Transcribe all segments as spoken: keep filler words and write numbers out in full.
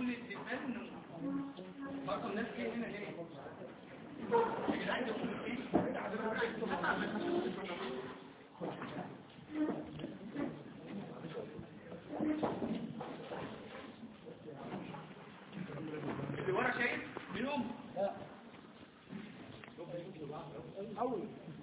كل الدفان برضه الناس جايه هنا ليه؟ يا جدعان ده اللي ورا شايف منهم؟ لا اول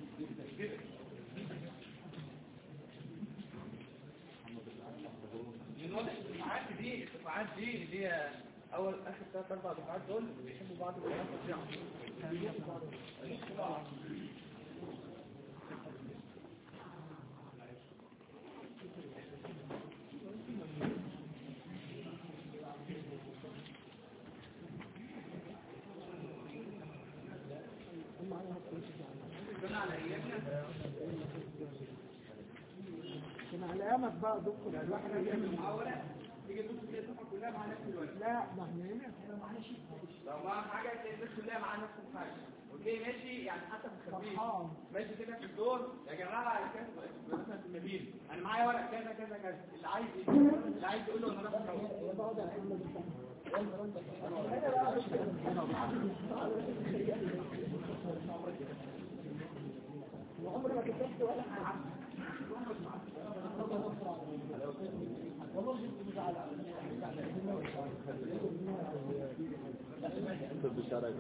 من واضح الدفعات دي الدفعات دي اللي هي اول اخر ثلاث اربع دفعات دول بيحبوا بعض بالفظيعه كان على ايامك بقى دكتور الواحد يعمل محاوله تيجي تبص تلاقي الدفعه كلها مع نفس الوقت. لا ما احنا هنا معانا شيء لو معاها حاجه تلاقي الناس كلها مع نفس الحاجه وتلاقي ماشي يعني حتى في الخفيف ماشي كده في الدور يا جماعه مثلا في المدينه انا معايا ورق كذا كذا كذا اللي عايز اللي عايز يقول له انا راح وعمري ما كتبت ولا حاجه والله كنت مزعل انت بشارك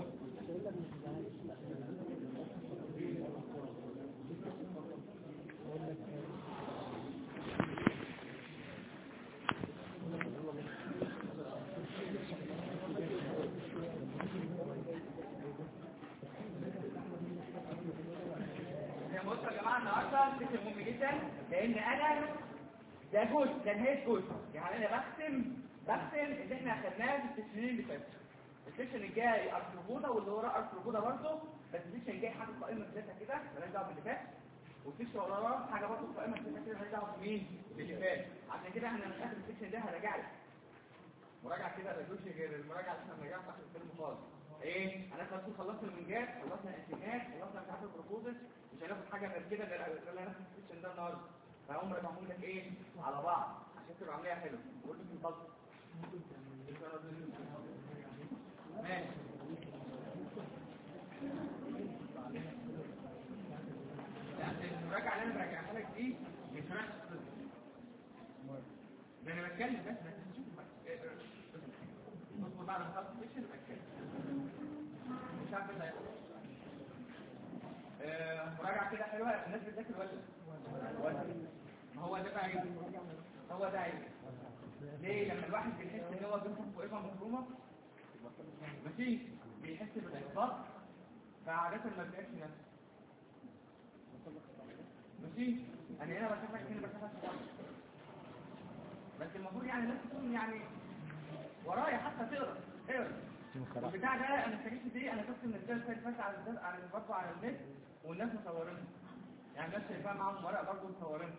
بصوا يا جماعه النهارده فكره مهم جدا لان انا ده جزء ده نهايه جزء يعني انا بختم بختم اللي احنا اخدناه في السنين اللي فاتت. السيشن الجاي ارثروبودا واللي وراه ارثروبودا برضه بس السيشن الجاي حاجه قائمه ثلاثه كده مالهاش دعوه باللي فات والسيشن وراه حاجه برضه قائمه ثلاثه كده مالهاش دعوه بمين باللي فات. عشان كده احنا من اخر السيشن ده هراجع لك مراجعه كده ما تقولش غير المراجعه اللي احنا بنراجعها في اخر الفيلم خالص. ايه انا خلاص خلصت المنجات خلصنا الانتماء خلصنا مش عارف البروبوزل مش هناخد حاجه غير كده غير اللي هناخد في السيشن ده النهارده فهم راجعهم لك ايه على بعض عشان تبقى عمليه حلوه قول لي في البلط ماشي يعني المراجعه اللي انا براجعها لك دي مش رايح ده انا بتكلم بس بس شوف بص بعد ما خلصت السيشن اتكلم مش عارف ايه آه مراجعه كده حلوه الناس بتذاكر ولا ولا ما هو ده بقى ايه هو ده ايه ليه لما الواحد بيحس ان هو بيفهم فوقها مفهومه ماشي بيحس بالاحباط فعاده ما بيبقاش نفسه ماشي انا هنا بشوفك هنا بشوفك بس المفروض يعني الناس تكون يعني ورايا حتى تقرا اقرا البتاع ده انا استجبت دي انا شفت من الدرس اللي فات على الدرس على برضه على النت والناس مصورينها يعني الناس شايفاها معاهم ورقه برضه مصورينها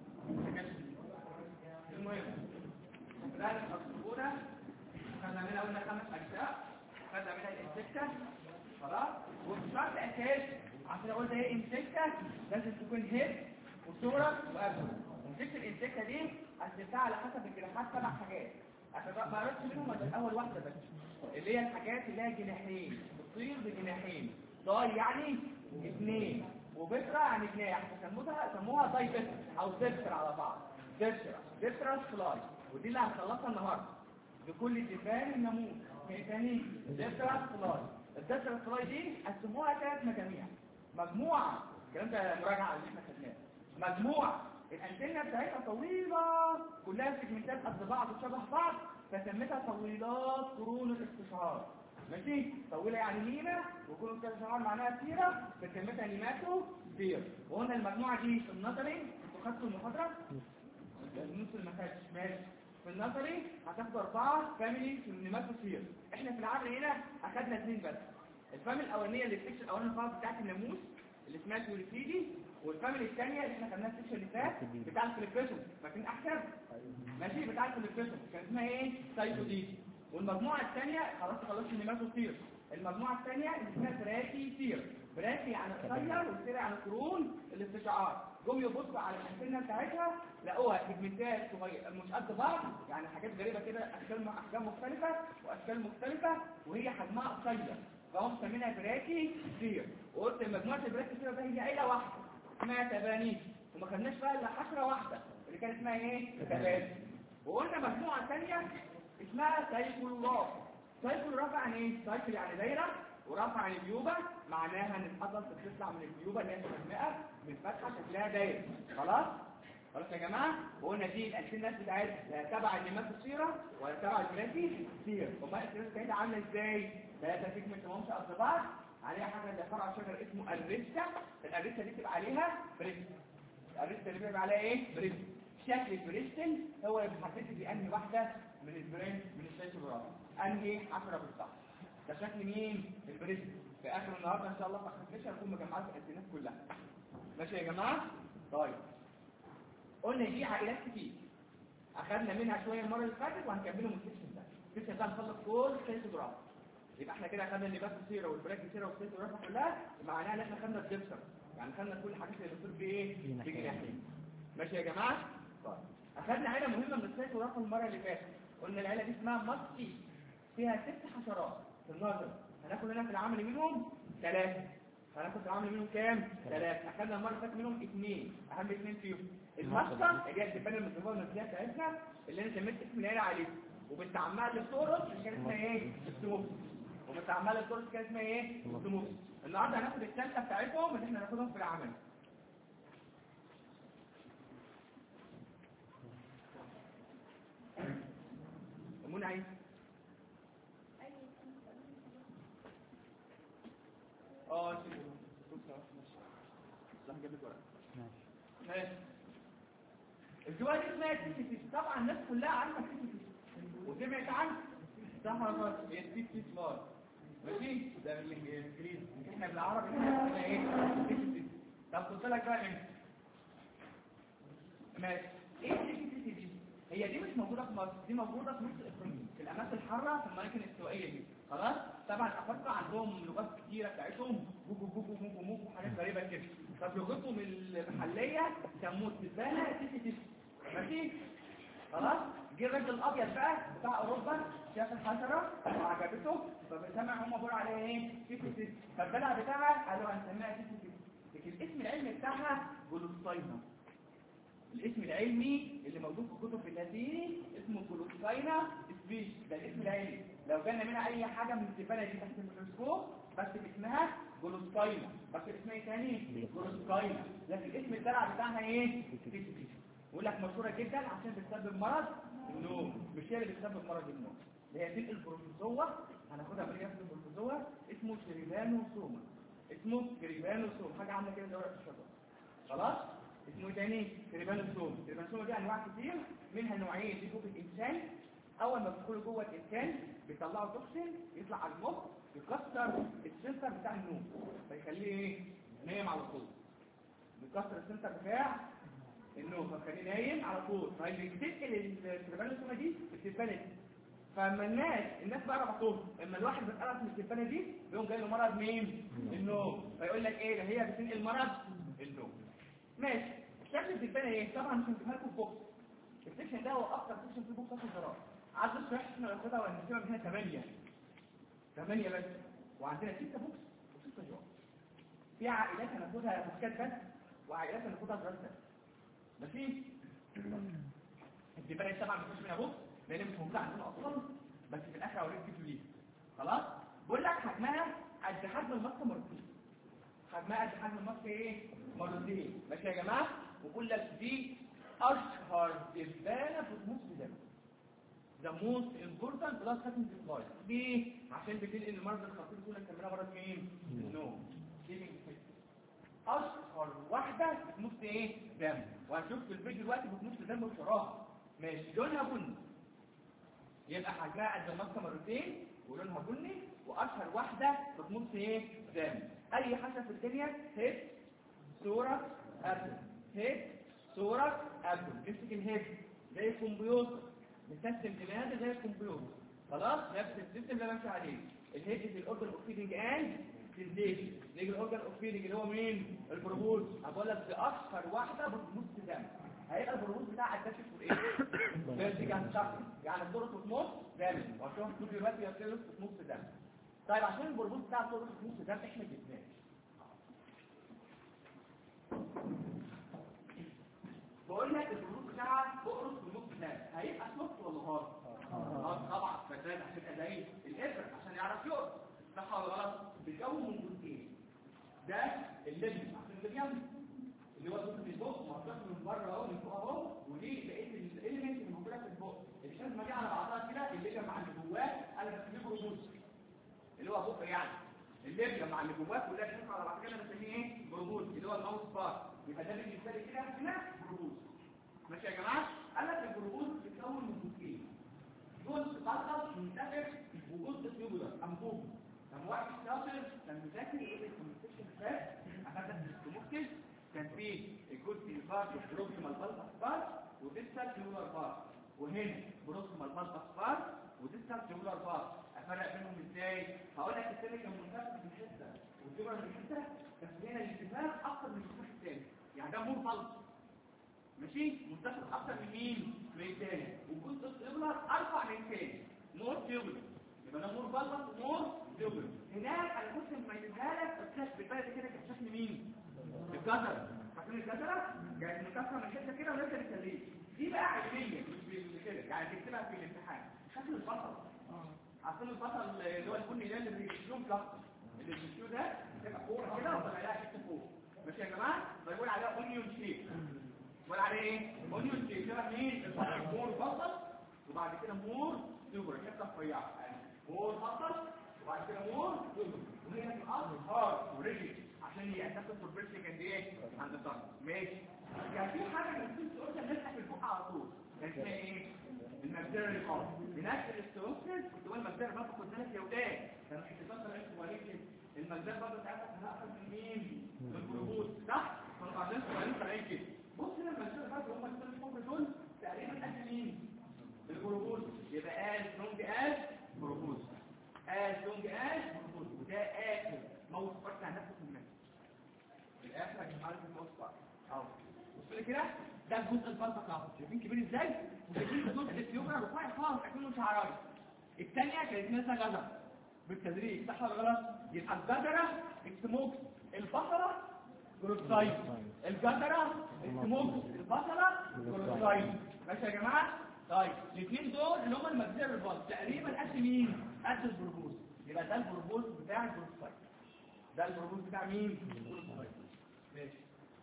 المهم لا الاسطوره خدنا منها قلنا خمس اجزاء خدنا منها الانسكته خلاص والشرط اساسي عشان اقول ده ايه انسكته لازم تكون هيد وصوره وقلب ومسكت الانسكته دي قسمتها على حسب الجناحات سبع حاجات عشان ما قررتش منهم غير اول واحده بس اللي هي الحاجات اللي هي جناحين بتطير بجناحين ضاي يعني اثنين وبترا يعني جناح فسموها سموها ضاي بتر او دبتر على بعض دبتر دبتر فلاي ودي اللي هنخلصها النهارده بكل دفان الناموس ايه تاني دبتر فلاي الدبتر فلاي دي قسموها ثلاث مجاميع مجموعه الكلام ده مراجعه اللي احنا خدناه مجموعه الانتنه بتاعتها طويله كلها سيجمنتات قد بعض وشبه بعض فسميتها طويلات قرون الاستشعار ماشي طويله يعني ميمه وقرون الاستشعار معناها سيره فسميتها نيماتو سير وقلنا المجموعه دي في النظري انتوا خدتوا المحاضره النص اللي ما خدش ماشي في النظري هتاخدوا اربعه فاميلي في النيماتو سير احنا في العمل هنا اخدنا اثنين بس الفاميلي الاولانيه اللي السكشن الاولاني خالص بتاعت الناموس اللي اسمها توريسيدي والفاميلي الثانيه اللي احنا خدناها السكشن اللي فات بتاع الفليبريشن فاكرين احسن ماشي بتاع الفليبريشن كان اسمها ايه سايتوديدي والمجموعه الثانيه خلاص خلصت النيماتو سير المجموعه الثانيه اللي اسمها براكي سير براكي يعني قصير والسير يعني قرون الاستشعار جم يبصوا على الانتنه بتاعتها لقوها سيجمنتات صغيره مش قد بعض، يعني حاجات غريبه كده، اشكال احجام مختلفه واشكال مختلفه، وهي حجمها قصير، فهم مسمينها براكي سير. وقلت مجموعه البراكي سير ده هي عيله واحده اسمها تبانيس، وما خدناش بقى الا حشره واحده اللي كانت اسمها ايه؟ تبانيس. وقلنا مجموعه ثانيه اسمها سايكلوراف. سايكلوراف يعني ايه؟ سايكل يعني دايره، ورفع عن الجيوبه معناها ان الحصى بتطلع من الجيوبه اللي هي مجمعه من فتحه شكلها دايره. خلاص خلاص يا جماعه. وقلنا دي الانتنات بتاعتها لا تبع النمات الصيره ولا تبع البراكي سير. امال الانتنات بتاعتها عامله ازاي؟ ثلاثه سيجمنت مش قد بعض، عليها حاجه زي فرع شجر اسمه الريستا. الريستا دي بتبقى عليها بريست. الريستا اللي بيبقى عليها ايه؟ بريست. شكل البريستل هو اللي بيحدد لي انهي واحده من البرين من السايكلوراف انهي عشرة بالصح. ده شكل مين؟ البريست. في اخر النهارده ان شاء الله في اخر السيشن هكون مجمعات الانتنات كلها. ماشي يا جماعه؟ طيب قلنا دي عائلات كتير اخذنا منها شويه المره اللي فاتت وهنكمله من السيشن ده. السيشن ده هنخلص كل السايكلوراف. يبقى احنا كده اخذنا النبات السيره والبراكي سيره والسايكلوراف كلها، معناها ان احنا خدنا الدبسر، يعني خدنا كل الحاجات اللي بتصير بايه؟ بجناحين. ماشي يا جماعه؟ طيب اخذنا عيله مهمه من السايكلوراف المره اللي فاتت، قلنا العيله دي اسمها ماسكي، فيها ست حشرات في النظر. هناخد هنا في العمل منهم ثلاثه. هناخد في العمل منهم كام؟ ثلاثه. اخذنا المره اللي فاتت منهم اثنين، اهم اثنين فيهم الماسكه اللي هي الدبانه المتنوعه النفسيه بتاعتنا اللي انا سميت اسم العيله عليه، وبنت عمها للتورس اللي كانت اسمها ايه؟ السموكس. وبنت عمها للتورس كانت اسمها ايه؟ السموكس. النهارده هناخد الثالثه بتاعتهم اللي احنا هناخدهم في العمل. منى عايز اه شوف صح جاب لك ورقه. ماشي ماشي. الجوال دي اسمها تيتيس. طبعا الناس كلها عارفه تيتيس وسمعت عنها صح ولا غلط؟ هي تيتيس مار. ماشي ده بالانجليزي، احنا بالعربي اسمها ايه؟ تيتيس. طب خد بالك بقى هنا. ماشي. ايه التيتيس دي؟ هي دي مش موجوده في مصر، دي موجوده في مصر الافريقيه في الاماكن الحاره في الاماكن الاستوائيه دي. خلاص؟ طبعا الافارقه عندهم لغات كتيره بتاعتهم جوجو جوجو موجو موجو حاجات غريبه كده. طب لغتهم المحليه سموه تبانه تيتيس. ماشي؟ خلاص؟ جه الراجل الابيض بقى بتاع اوروبا شاف الحشره وعجبته فسمع هم بيقولوا عليها ايه؟ تيتيس. فالدلع بتاعها قالوا هنسميها تيتيس. لكن الاسم العلمي بتاعها جلوستاينا. الاسم العلمي اللي موجود في الكتب اللاتيني اسمه جلوستاينا سبيش، ده الاسم العلمي. لو جالنا منها اي حاجه من الدبانه دي تحت الميكروسكوب بس اسمها جلوستاينا، بس اسمها ايه تاني؟ جلوستاينا. لكن اسم الدلع بتاعها ايه؟ تيتيس. بيقول لك مشهوره جدا عشان بتسبب مرض النوم، مش هي اللي بتسبب مرض النوم، اللي هي تلك البروتوزوا. هناخدها في الجهاز البروتوزوا اسمه كريبانوسوما. اسمه كريبانوسوما، حاجه عامله كده زي ورقه الشجره. خلاص؟ اسمه تاني كريبانوسوما. الكريبانوسوما دي انواع كتير، منها نوعين في جوه الانسان. اول ما بيدخلوا جوه الانسان بيطلعوا توكسين يطلع على المخ يكسر السنتر بتاع النوم فيخليه ايه؟ نايم على طول. بيكسر السنتر بتاع النوم فيخليه نايم على طول. فاللي بتنقل الكريبانوسوما دي بتتبلد. فاما الناس الناس بقى ربطوها، اما الواحد بيتقرص من التبانه دي بيقوم جاي له مرض مين؟ النوم. فيقول لك ايه ده هي بتنقل مرض النوم. ماشي. شكل التبانه ايه؟ طبعا مش هنجيبها لكم بوكس. السكشن ده هو اكتر سكشن فيه بوكس في الزراعه. عايز بس احنا ناخدها ونسيبها من هنا ثمانية ثمانية بس، وعندنا ستة بوكس وستة جوه. في عائلات هناخدها بوكسات بس وعائلات هناخدها دراسات بس. ماشي؟ التبانه طبعا مفيش منها بوكس لان مش موجوده عندنا اصلا، بس في الاخر اوريك فيديو ليه. خلاص؟ بقول لك حجمها قد حجم الماسكه مرتين. حجمها قد حجم الماسكه ايه؟ مرتين. ماشي يا جماعه؟ وبقول لك دي اشهر دبانه بتموت في دم. The most important blood clotting device. ليه؟ عشان بتنقل المرض الخطير يقول لك تعملها مرض مين؟ النوم. اشهر واحده بتموت في ايه؟ دم. وهنشوف في الفيديو دلوقتي بتموت في دم بصراحه. ماشي. لونها بني. يبقى حجمها قد الماسكه مرتين ولونها بني، واشهر واحده بتموت في ايه؟ دم. اي حاجه في الدنيا هيد صوره ابدن، هيد صوره ابدن. امسك الهيد زي الكمبيوتر، بنسيستم دماغي زي الكمبيوتر. خلاص؟ نفس السيستم اللي بمشي عليه. الهيد في الاوردر اوف فيدنج اند سنسيشن. نيجي الاورجان اوف فيلينج اللي هو مين؟ البروبوز. هقول لك دي اشهر واحده بتمص دم. هيبقى البروبوز بتاع الدش في ايه؟ فيرتيكال شخص يعني الدورة بتمص دم. وعشان كل دلوقتي يصير بتمص دم. طيب عشان البروبوز بتاع الدورة بتمص دم احنا جبناه. بقول لك البروبوز بتاعها بقرص بنص دم. هيبقى سوفت ولا هارد؟ هارد طبعا. فده عشان ادعي الابر عشان يعرف يقرص. صح ولا غلط؟ بيتكون من جزئين. ده الليبيوم عشان الليبيوم اللي هو جزء من البق مرتبط من بره اهو من فوق اهو، ودي بقيه الاليمنت اللي موجوده في البق اللي كانت مجموعه على بعضها كده. الليبيوم مع اللي جواه انا بسميه بروبوز اللي هو بق يعني. الليبيوم مع اللي جواه كلها بتنفع على بعض كده بسميه ايه؟ بروبوز اللي هو الماوس بار. يبقى ده بالنسبه لي كده هنا بروبوز. ماشي يا جماعه؟ قال لك البروبوز بيتكون من جزئين. جزء بلغط منتفخ وجزء تيوبولار انبوب. لما واحد شاطر كان مذاكر يقول الكوميونيكيشن فات اخدت الكوميونيكيشن كان في الجزء البارت بروكسيمال بالبس بارت وديستال تيوبولار بارت، وهنا بروكسيمال بالبس بارت وديستال تيوبولار بارت. افرق بينهم ازاي؟ هقول لك الثاني كان منتفخ من حته والتيوبولار من حته، بس هنا الانتفاخ اكتر من الانتفاخ الثاني يعني ده مور بلس. ماشي؟ منتفخ اكتر من مين؟ من الثاني. والجزء التيوبولار ارفع من الثاني مور تيوبولار. يبقى ده مور بالبس ومور تيوبولار. هناك انا كنت مميزها لك بس بالبلد كده كان شكل مين؟ الجزره. فاكرين الجزره؟ كانت مكسره من حته كده ولسه بتسليه. دي بقى علميه مش كده يعني تكتبها في الامتحان. شكل البطل. عارفين البطل اللي هو البني ده اللي بيشيلوه كده اللي بيشيلوه ده تبقى كوره كده وطلع لها حته فوق. ماشي يا جماعه؟ بيقول عليها اونيون شيب. بيقول عليه ايه؟ اونيون شيب. شبه مين؟ البطل مور بطل وبعد كده مور سوبر حته رفيعه. مور بطل وبعد كده مور سوبر. وهي في الاصل هارد وريجيد عشان يعتقد البريشنج قد ايه عند الضغط. ماشي. كان في حاجه كانت بتقول نفتح البق على طول كان اسمها ايه؟ المجدر الخاص بنفس الاستروكسيس. كنت بقول المجدر برضه خد بالك يا ولاد كانوا اتصلوا انتوا وليك المجدر برضه ساعتها كان اقل من مين؟ من البروبوز صح؟ كانوا بعدين صغيرين طالعين كده. بص هنا المجدر برضه هم الثلاث فوق دول تقريبا قد مين؟ البروبوز. يبقى از لونج از بروبوز از لونج از بروبوز. وده اخر موت فرق عن نفسه في المنزل الاخر مش عارف الموت فرق اهو. بصوا لي كده ده الجزء الفلتق اهو شايفين كبير ازاي؟ وشايفين الجزء التيوبر رفيع خالص اكنه شعرايه. الثانيه كانت مثلا جزره بالتدريج صح ولا غلط؟ يبقى الجزره السموك البصله جلوكسايد. الجزره السموك البصله جلوكسايد. ماشي يا جماعه؟ طيب الاثنين دول اللي هم المجزره الباص تقريبا قد مين؟ قد البروبوز. يبقى ده البروبوز بتاع الجلوكسايد. ده البروبوز بتاع مين؟ الجلوكسايد. ماشي.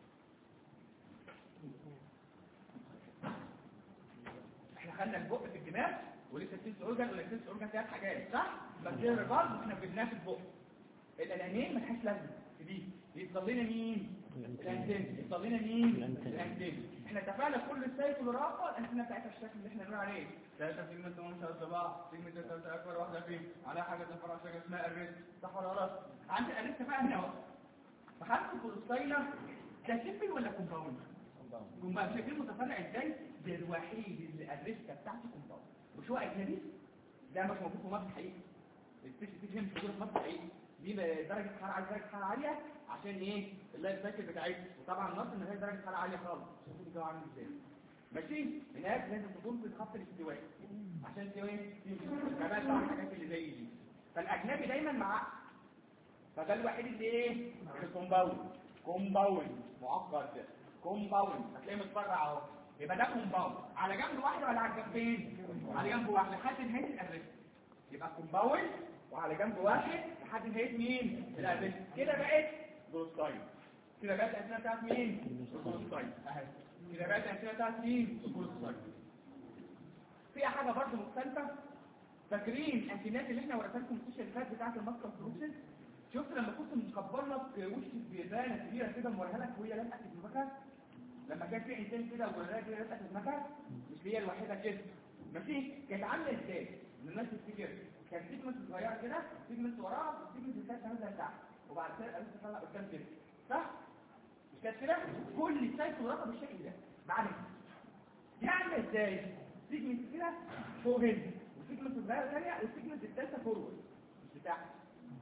احنا خدنا البق في الدماغ ولسه السنس اورجان ولا السنس اورجان ثلاث حاجات صح؟ مجزره الباص احنا جبناه في البق. الانانين ما لهاش لازمه في دي. يفضل لنا مين؟ الانتين. يفضل لنا مين؟ الانتين. احنا اتفقنا كل السايكل والرافه الانتين بتاعتها الشكل اللي احنا بنقول عليه ثلاثه سيجمنت ومنشأ الصباع سيجمنت ثلاثه اكبر واحده فيهم على حاجه تفرع شكل اسمها الريست صح ولا غلط؟ عندي الريست بقى هنا اهو. فحرف الكولوستايلر ده سيمبل ولا كومباوند؟ كومباوند. شايفين متفرع ازاي؟ ده الوحيد اللي الريست بتاعته كومباوند. وشو اجنبي ده مش موجود في مصر حقيقي. السبيشال سيجمنت مش موجود في مصر حقيقي. دي درجه حراره عاليه درجه حراره عاليه عشان ايه؟ اللايف سايكل بتاعتها. وطبعا النص ان هي درجه حراره عاليه خالص. شوفوا الجو عامل ازاي. ماشي؟ هناك لازم تكون في الخط الاستوائي عشان الاستوائي كمان بقى الحاجات اللي زي دي. فالاجنبي دايما مع فده الوحيد اللي ايه؟ الكومباوند. كومباوند معقد كومباوند هتلاقيه متفرع اهو. يبقى ده كومباوند على جنب واحده ولا على جنبين؟ على جنب واحده لحد نهايه الارست. يبقى كومباوند وعلى جنب واحد لحد نهايه مين؟ الارست. كده بقت جلوكسايد. كده بقت الاسئله بتاعت مين؟ الجلوكسايد اهي. كده بقت الاسئله بتاعت مين؟ الجلوكسايد. في حاجه برضه مختلفه. فاكرين الانتينات اللي احنا وريتها لكم في الشركات بتاعت الماسكه بروسيس؟ شفت لما كنت مكبر لك وش البيبانه كبيره كده موريها لك وهي لازقه في دماغك؟ لما كان في انتين كده ووريها كده لازقه في دماغك مش هي الوحيده كده. ماشي؟ كانت عامله ازاي؟ الناس تفتكر كان سيجمنت صغيره كده سيجمنت وراها سيجمنت الثالث نازله تحت وبعد كده الارض تطلع قدام كده صح؟ مش كانت كده؟ كل سايكل وراها بالشكل ده معانا. دي عامله ازاي؟ سيجمنت كده فوق هنا وسيجمنت صغيره ثانيه والسيجمنت الثالثه فورورد مش بتاعها.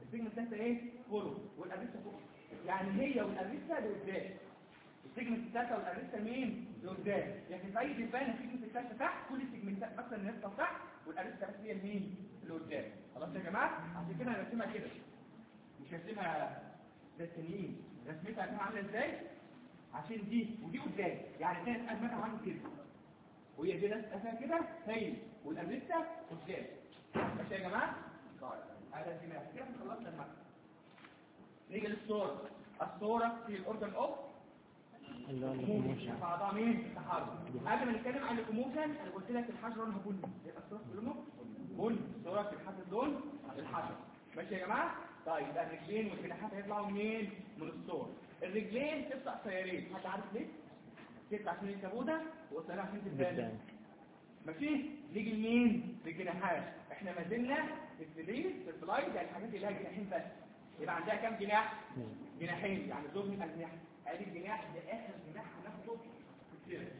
السيجمنت الثالثه ايه فولو والاريستا فوق، يعني هي والاريستا لقدام، السيجمنت الثالثه والاريستا مين لقدام، لكن في اي ديفان السيجمنت الثالثه تحت، كل السيجمنتات مثلا النص تحت والاريستا بس هي مين لقدام. خلاص يا جماعه، عشان كده هنرسمها كده، مش هرسمها زي التانيين. رسمتها هتكون عامله ازاي؟ عشان دي ودي قدام، يعني كانت ازمتها عامله كده، وهي دي رسمتها كده هي والاريستا قدام. ماشي يا جماعه؟ طيب هذا الدماغ كده خلصنا المعنى. نيجي للصوره. الصوره في الاوردن اوف اللي بعضها مين؟ التحرك. قبل ما نتكلم عن الكوموشن انا قلت لك الحجر لونها بني، يبقى الصوره لونه بني، الصوره في الحجر لون الحجر. ماشي يا جماعه؟ طيب يبقى الرجلين والجناحات هيطلعوا منين؟ من الصوره. الرجلين تطلع سيارين، حد عارف ليه؟ تطلع عشان الكبوده وصلها عشان تبان. ماشي؟ نيجي لمين؟ للجناحات. احنا ما زلنا في الفليس في الفلايت، يعني الحاجات اللي لها جناحين بس. يبقى عندها كام جناح؟ جناحين، يعني زوج من الاجنحه. ادي الجناح ده اخر جناح هناخده في السير.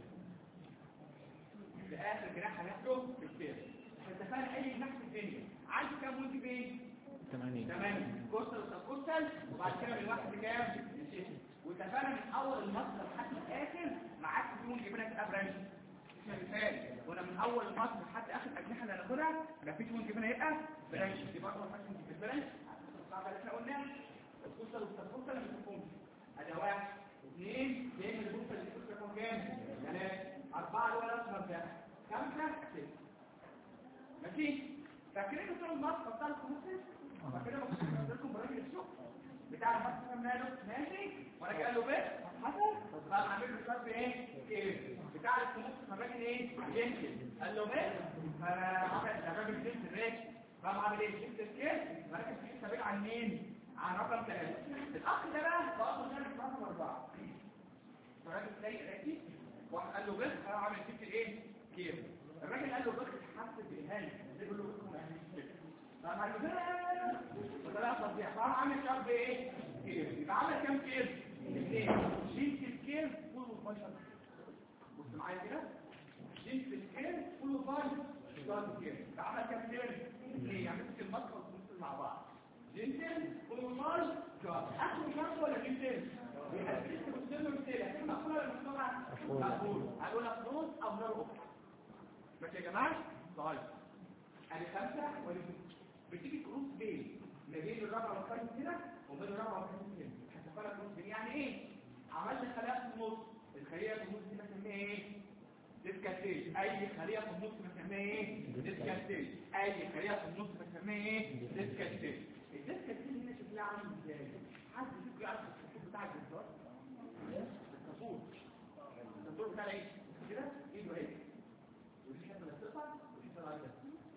ده اخر جناح هناخده في السير. اتفقنا اي جناح في الدنيا عنده كام وينج بين؟ ثمانية. ثمانية. كوستال وسبكوستال، وبعد كده من واحد لكام؟ لستة. واتفقنا من اول المصدر لحد الاخر معاك في وينج بينك تبقى برانش. مثال وانا من اول المصدر لحد اخر الاجنحه اللي هناخدها مفيش وينج بينها يبقى برانش. دي برضه ما فيهاش وينج برانش. الصعبه اللي احنا قلنا الكوستال والسبكوستال ما بيكونش. ادي واحد اثنين دايما الكوستال اللي بتكون كام؟ ثلاثة أربعة ولا أكثر ده خمسة ستة. ماشي؟ فاكرين بتوع المصدر بتاع الكوستال؟ فاكرين بقول لكم برامج الشغل بتاع المصدر ماله؟ ماشي؟ وانا قال له بس حصل بقى عامل له شرط ايه؟ كده بتاع الكوستال الراجل ايه؟ جنتل قال له بس عمل الراجل جنتل ريك بقى عامل ايه؟ جنتل كده مركز في حسابين عن مين؟ عن رقم ثلاثة. الأخ ده بقى بقى مشارك رقم أربعة. الراجل تلاقي راتي واحد قال له بس أنا عامل ست الإيه؟ كيف؟ الراجل قال له بس حاسس بإهانة. يقول له بس ما يعملش كده. طب قال له بس وطلع تضيع. فهو عامل شرط إيه؟ كيف؟ يبقى عمل كام كيف؟ اثنين. شلت الكيف كله فايشر. بص معايا كده؟ شلت الكيف كله فايشر. شرط كيف. يبقى عمل كام كيف؟ اثنين. يعني مسك المسقط والمسك مع بعض. جنتل والمال جواب اخر شرط ولا جنتل يبقى الجنتل والسلم والسلم هتبقى مقفوله ولا مفتوحه؟ مقفوله. هنقول لك نص او نار اخرى. ماشي يا جماعه؟ طيب ادي خمسه ودي بتيجي كروس بين ما بين الرابعه والخامس كده وبين الرابعه والخامس كده. هتفرق كروس بين يعني ايه؟ عملنا خلايا في النص، الخليه في النص دي بنسميها ايه؟ ديسكاتيج. اي خليه في النص بنسميها ايه؟ ديسكاتيج. اي خليه في النص بنسميها ايه؟ ديسكاتيج. الديسكة دي هنا شكلها عامل ازاي؟ حد فيكم يعرف التصوير بتاع الجزار؟ التصوير التصوير بتاع ايه؟ كده ايده اهي ودي حته للثقه ودي حته للعيده.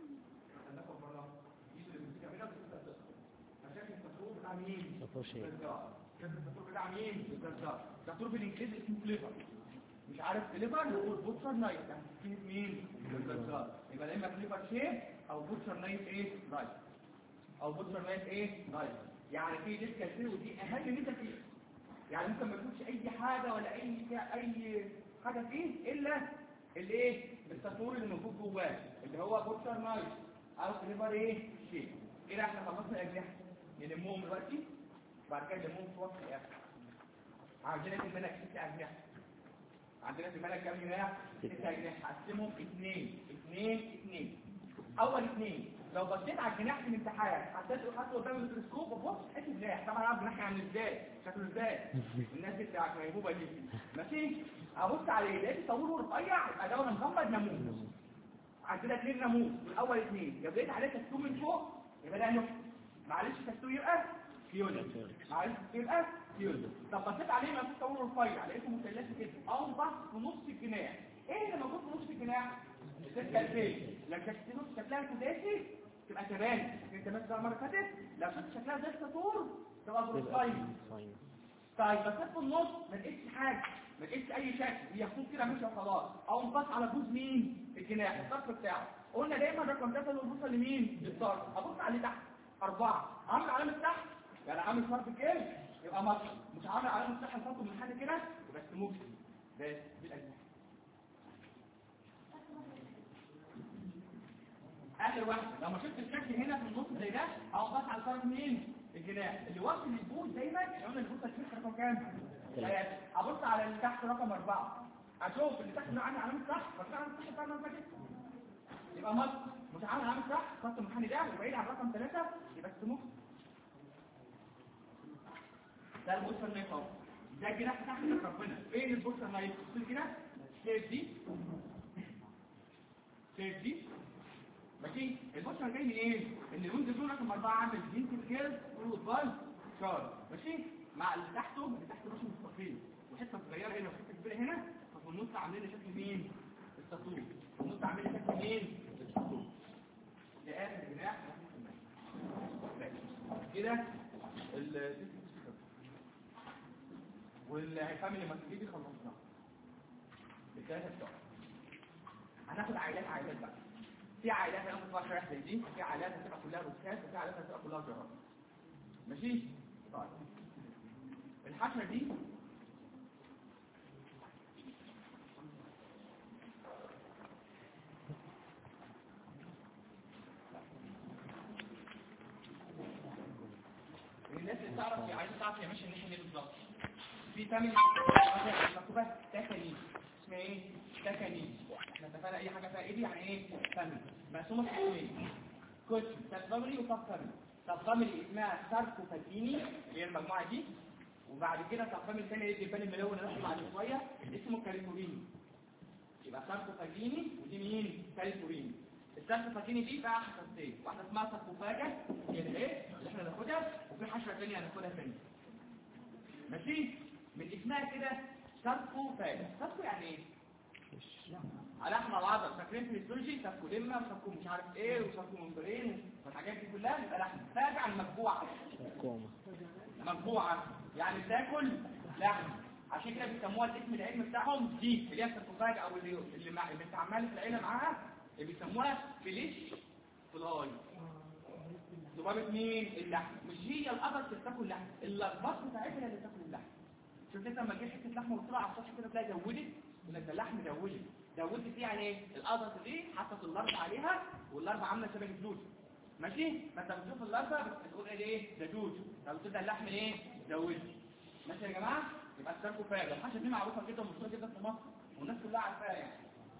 هناخد مره ايده اللي بتمسكها هنا بتبقى الثقه. فشكل التصوير بتاع مين؟ الجزار. شكل التصوير بتاع مين؟ الجزار. التصوير بالانجليزي اسمه فليفر. مش عارف فليفر نقول بوتشر نايت، يعني اسمه مين؟ الجزار. يبقى يا اما فليفر شيب او بوتشر نايت ايه؟ نايت. او بوتشر نايت ايه؟ نايت. يعني في ديسكال فيه ودي اهم ميزه فيه. يعني ممكن ما تكونش اي حاجه ولا اي اي حاجه فيه الا الايه؟ التصوير اللي موجود جواه اللي هو بوتشر نايت او فليفر ايه؟ شيب. كده احنا خلصنا الاجنحه. نلمهم دلوقتي وبعد كده نلمهم في وقت الاخر. عندنا في الملك ست اجنحه. عندنا في الملك كام جناح؟ ست اجنحه. هقسمهم اثنين اثنين اثنين. اول اثنين لو بصيت على الجناح في الامتحان هتلاقي حاطه قدام الميكروسكوب وبص حته جناح. طبعا اعرف جناح عامل ازاي شكله ازاي الناس بتاعت ميبوبه دي. ماشي ابص عليه لقيت طوله رفيع يبقى ده مغمض ناموس. عندنا اثنين ناموس والاول اثنين لو لقيت عليه تاتو من فوق يبقى ده نقطه. معلش تاتو يبقى فيولا. معلش يبقى فيولا. طب بصيت عليه ما فيش طوله رفيع لقيته مثلثي كده او بص في نص الجناح. ايه اللي موجود في نص الجناح؟ السكالفين. لو شكلت نص شكلها سداسي تبقى تبان. انت مثلا المره اللي فاتت لو شفت شكلها زي السطور تبقى بروساين. طيب بس في النص ما لقيتش حاجه ما لقيتش اي شكل هي خطوط كده ماشيه وخلاص او انبص على جوز مين؟ الجناح الطرف بتاعه. قلنا دايما رقم ثلاثة اللي بنبص لمين؟ للطرف. ابص على اللي تحت أربعة عامل علامه تحت يعني عامل شرط كده يبقى مصر. مش عامل علامه تحت نحطه من حاجه كده يبقى سموكي. بس دي الاجنحه. اخر واحده لو ما شفت الشكل هنا في النص زي ده اهو بس على طرف مين الجناح اللي واصل للبوز دايما قلنا البوز هتشوف رقم كام ثلاثة. ابص على اللي تحت رقم أربعة اشوف اللي تحت اللي عندي علامه صح فاكر علامه صح بتاع المره دي يبقى مصر مش عامل علامه صح خط المحني ده وبعيد عن رقم ثلاثة يبقى اسمه ده البوستر نايف اهو ده الجناح تحت ربنا فين البوستر نايف بص كده شايف دي شايف دي ماشي البوستر جاي من ايه ان الويند دول رقم أربعة عامل جينتل كيرف فروت بال شارب ماشي مع اللي تحته اللي تحت راسه مستقيم وحته صغيره هنا وحته كبيره هنا ففي النص عاملين شكل مين السطوح في النص عاملين شكل مين السطوح ده اخر جناح كده ال والفاميلي ماسكيدي خلصنا الثلاثه بتوع هناخد عائلات عائلات بقى في عائلات هناخد فيها شرح زي دي في عائلات هتبقى كلها روسكات وفي عائلات هتبقى كلها جرار ماشي طيب الحشره دي الناس اللي تعرف عايزه تعرف هي ماشيه الناحيه دي بالظبط في فاميلي مكتوبه تكانيس اسمها ايه تكانيس احنا اتفقنا اي حاجه فيها ايه دي يعني ايه فاميلي مقسومه لقسمين كوتش سبفاميلي وسبفاميلي سبفاميلي اسمها ساركوفاجيني اللي هي المجموعه دي وبعد كده سبفاميلي ثانيه اللي البان الملون اللي بعد شويه اسمه كاليفوريني يبقى ساركوفاجيني ودي مين كاليفوريني الساركوفاجيني دي بقى حشرتين واحده اسمها ساركوفاجا هي الايه اللي احنا هناخدها وفي حشره ثانيه هناخدها ثانيه ماشي من اسمها كده ساركوفاجا ساركو يعني ايه على احنا العضل فاكرين في الهيستولوجي ساركو لما وساركو مش عارف ايه وساركو ممبرين والحاجات دي كلها يبقى لحم فاجا عن مجبوعه مجبوعه يعني بتاكل لحم عشان كده بيسموها الاسم العلمي بتاعهم دي اللي هي الساركوفاجا او اللي اللي, مع... اللي بتعمل في العيله معاها اللي بيسموها فليش فلاي ذبابه مين اللحم مش هي القدر اللي بتاكل لحم اللخبطه بتاعتها اللي بتاكل اللحم شوف انت لما تجيب حته لحمه وتطلع على السطح كده تلاقي زودت ولا ده اللحم زودت زودت دي يعني ايه القدر دي حطت اللربه عليها واللربه عامله شبه الجلوس ماشي فانت بتشوف اللربه بتقول ايه ده جوز فبتبدا اللحم ايه زودت ماشي يا جماعه يبقى الساركوفاج الحاجه دي معروفه جدا ومشهوره جدا في مصر والناس كلها عارفاها يعني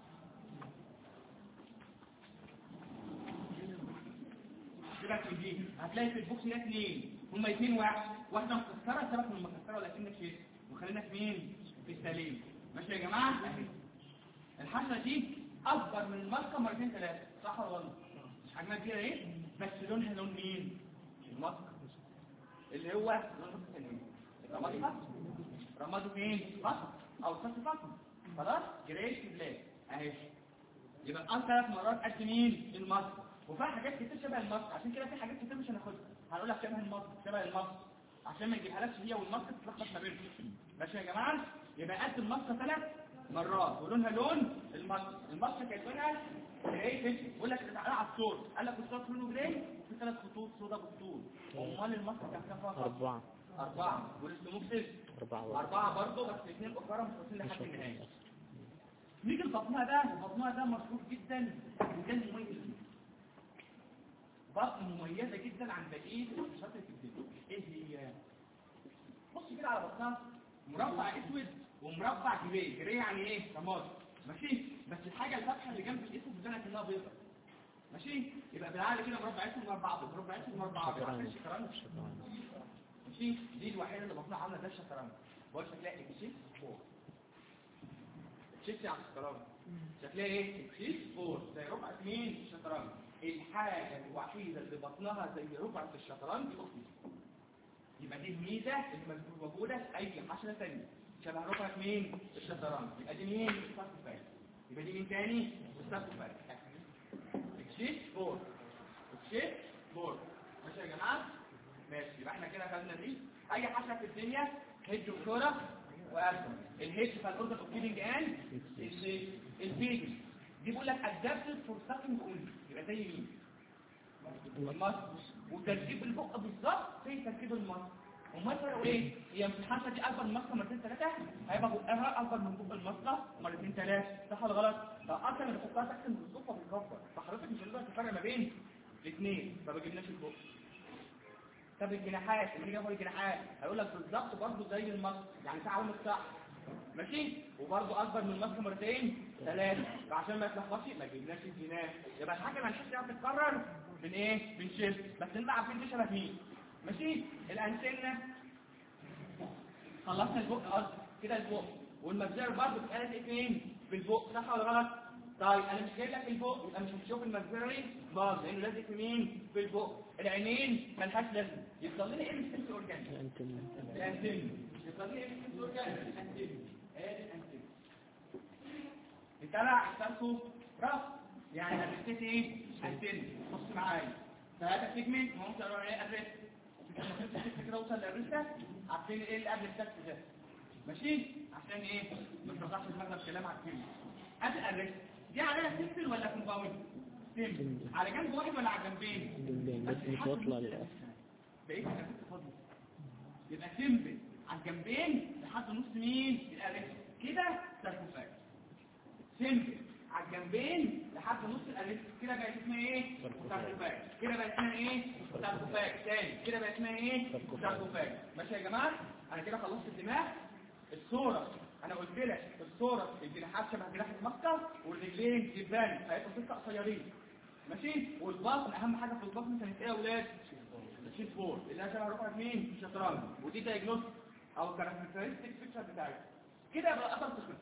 دلوقتي دي هتلاقي في البوكس ده اثنين هما اثنين واحد واحده مكسره سبك من المكسره ولكنك شيء وخلينا في مين في السليم ماشي يا جماعه اهي الحشره دي اكبر من الماسكه مرتين ثلاثه صح ولا غلط مش حجمها كبيره ايه بس لونها لون مين الماسكه اللي هو لون السليم رمادي فصل رمادي فين فصل او فصل فصل خلاص جريش بلاك اهي يبقى الان ثلاث مرات قد مين الماسكه وفيها حاجات كتير شبه الماسك عشان كده في حاجات كتير مش هناخدها هنقول لك شبه الماسك شبه الماسك عشان ما نجيبهالكش هي والماسك تتلخبط ما بينهم ماشي يا جماعه يبقى قد الماسك ثلاث مرات ولونها لون الماسك الماسك كانت لونها ايه كده بيقول لك تعالى على الصور قال لك الصور لونه جراي وفي ثلاث خطوط سودا بالطول امال الماسك كان كام خط اربعه اربعه والسموكسس اربعه اربعه برضه بس اثنين اخرى مش واصلين لحد النهايه نيجي لبطنها ده بطنها ده مشهور جدا وده مميز بطن مميزة جدا عن بقية الشطر في الدنيا ايه هي بص كده على بطنها مربع اسود ومربع جراي جراي يعني ايه رمادي ماشي بس الحاجة الفتحة اللي جنب الاسود بتاعنا كلها بيضة ماشي يبقى بالعقل كده مربع اسود مربع ابيض مربع اسود مربع ابيض عارفين الشطرنج ماشي دي الوحيدة اللي بطنها عاملة زي الشطرنج بقول شكلها اكسيس فور اكسيس على الشطرنج شكلها ايه اكسيس فور زي ربع مين الشطرنج الحاجة الوحيدة اللي بطنها زي ربع في الشطرنج الاخير يبقى دي الميزة اللي موجودة في اي حشرة ثانيه شبه ربع مين الشطرنج يبقى دي مين الساركوفاج يبقى دي مين تاني الساركوفاج اكسيس فور اكسيس فور ماشي يا جماعة ماشي يبقى احنا كده خدنا دي اي حشرة في الدنيا هيد وكورة وأسفل الهيد في الاوردر اوف فيدنج اند الفيدنج دي بيقول لك adapted for sucking only يبقى زي مين المصر وتركيب البق بالظبط زي تركيب المصر امال فرقوا ايه؟ هي في الحاسه دي اكبر من المسطره مرتين ثلاثه، هيبقى بقها اكبر من بق المسطره مرتين ثلاثه، صح ولا غلط؟ فاصلا اللي بحطها تحت الميكروسكوب بيكبر، فحضرتك مش هتقدر تفرق ما بين الاثنين، فما جبناش البق. طب الجناحات اللي جابوا الجناحات هيقول لك بالظبط برضه زي المسطره، يعني في علامه صح ماشي، وبرضه اكبر من المسطره مرتين ثلاثه، فعشان ما يتلخبطش ما جبناش الجناح. يبقى الحاجه ما نحسش انها بتتكرر من ايه؟ بنشيل، بس انت عارفين دي شبه مين؟ ماشي. الانتنه خلصنا البق قصدي كده البق، والمجزره برضه بتتقال اثنين بالبق، صح ولا غلط؟ طيب انا مش جايب لك البق يبقى مش هتشوف المجزري باظ لانه لازق في مين؟ في البق. العينين ملهاش لازمه، يفضل لنا ايه السنس اورجانيك؟ الانتنه. الانتنه يفضل لنا ايه السنس اورجانيك؟ الانتنه. ادي الانتنه. بتابع السالكو راس، يعني هتكتب ايه؟ انتنه. بص معايا فهذا سيجمنت ممكن اقول عليه ادريس كده اوصل للرسه، عارفين ايه اللي قبل السكت ده ماشي؟ عشان ايه؟ ما تضحش دماغنا بكلام على الكلمه. ادي الرسه دي عليها سيمبل ولا كومباوند؟ سيمبل. على جنب واحد ولا على جنبين؟ جنبين بس مش واصله للاخر. بقيت انا كنت فاضي يبقى سيمبل على الجنبين لحد نص مين؟ الرسه كده ساركوفاج. سيمبل على الجنبين لحد نص الالف كده بقت اسمها ايه؟ ساركوفاج. كده بقت اسمها ايه؟ ساركوفاج. تاني كده بقت اسمها ايه؟ ساركوفاج. ماشي يا جماعه؟ انا كده خلصت الدماغ. الصوره انا قلت لك الصوره الجناحات شبه جناح المسطر والرجلين جبان هيبقوا ستة قصيرين ماشي، والبطن اهم حاجه في البطن كانت ايه يا اولاد؟ شيت فور اللي هي شبه رقم مين؟ الشطرنج، ودي دايجنوستيك او كاركترستيك فيتشر بتاعتها. كده بقى قدر تخلص،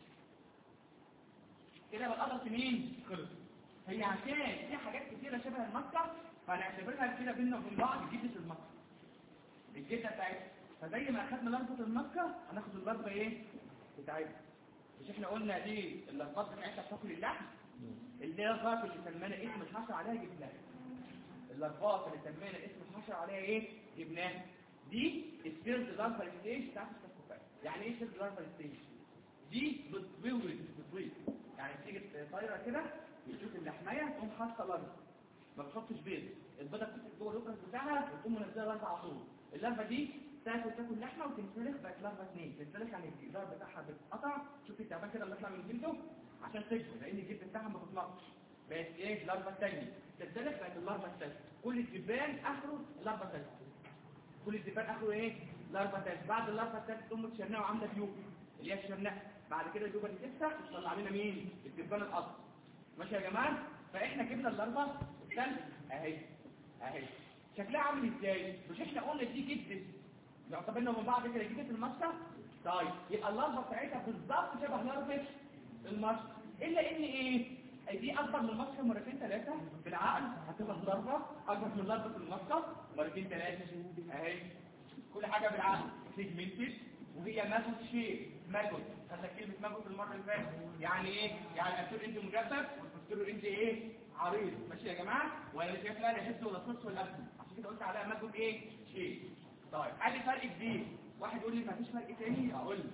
كده بقى قدر مين؟ خلص. هي عشان في حاجات كتيره شبه المسطر فهنعتبرها كده بيننا وبين بعض جده المسطر، الجده بتاعتها. فزي ما اخدنا لربه المسطر هناخد اللربه ايه؟ بتاعتها. مش احنا قلنا دي اللربات بتاعتها بتاكل اللحم؟ اللي هي الغرفه اللي سمينا اسم الحشر عليها جبناها. اللربات اللي سمينا اسم الحشر عليها ايه؟ جبناها. دي السيرد لارفال ستيج بتاعت السكوفاج. يعني ايه سيرد لارفال ستيج؟ دي بتبيض بتبيض يعني بتيجي طايره كده بتشوف اللحميه تقوم حاطه لارفا، ما بتحطش بيض، البيضه بتدخل جوه اللوكس بتاعها وتقوم منزله لارفا على طول. اللارفا دي تاكل تاكل لحمه وتنسلخ بقت لارفا اثنين، تنسلخ يعني الجدار بتاعها بيتقطع، شوف التعبان كده اللي بيطلع من جلده عشان تكبر لان الجلد بتاعها ما بيطلعش، بقت ايه؟ اللارفا الثانيه تنسلخ بقت اللارفا الثالثه. كل الدبان اخره اللارفا الثالثه، كل الدبان اخره ايه؟ لارفا الثالثه. بعد اللارفا الثالثه تقوم متشنقه وعامله جيوب اللي هي الشرنقه، بعد كده الجوبه دي تفتح وتطلع لنا مين؟ الدبان الاصفر. ماشي يا جماعه؟ فاحنا جبنا اللارفا الثالثه اهي اهي شكلها عامل ازاي؟ مش احنا قلنا دي جده يعتبرنا من بعض كده جده المسطر؟ طيب يبقى اللارفا بتاعتها بالظبط شبه لارفا المسطر، الا ان ايه؟ دي اكبر من المسطر مرتين ثلاثه، بالعقل هتبقى اللارفا اكبر من لارفا المسطر مرتين ثلاثه اهي، كل حاجه بالعقل سيجمنتد، وهي ماجوت شيب. ماجوت خدنا كلمه ماجوت المره اللي فاتت، يعني ايه؟ يعني الانتيريور اند مجفف والبوستيريور اند ايه؟ عريض. ماشي يا جماعه؟ ولا شايف لها لا حس ولا صوص ولا اسم، عشان كده قلت عليها ماجوت ايه؟ شيب. طيب ادي فرق كبير. واحد يقول لي مفيش فرق تاني، اقول لك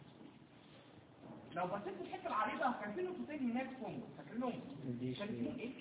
لو بصيت في الحته العريضه كان في نقطتين هناك فوق فاكرينهم؟ كان فيهم ايه؟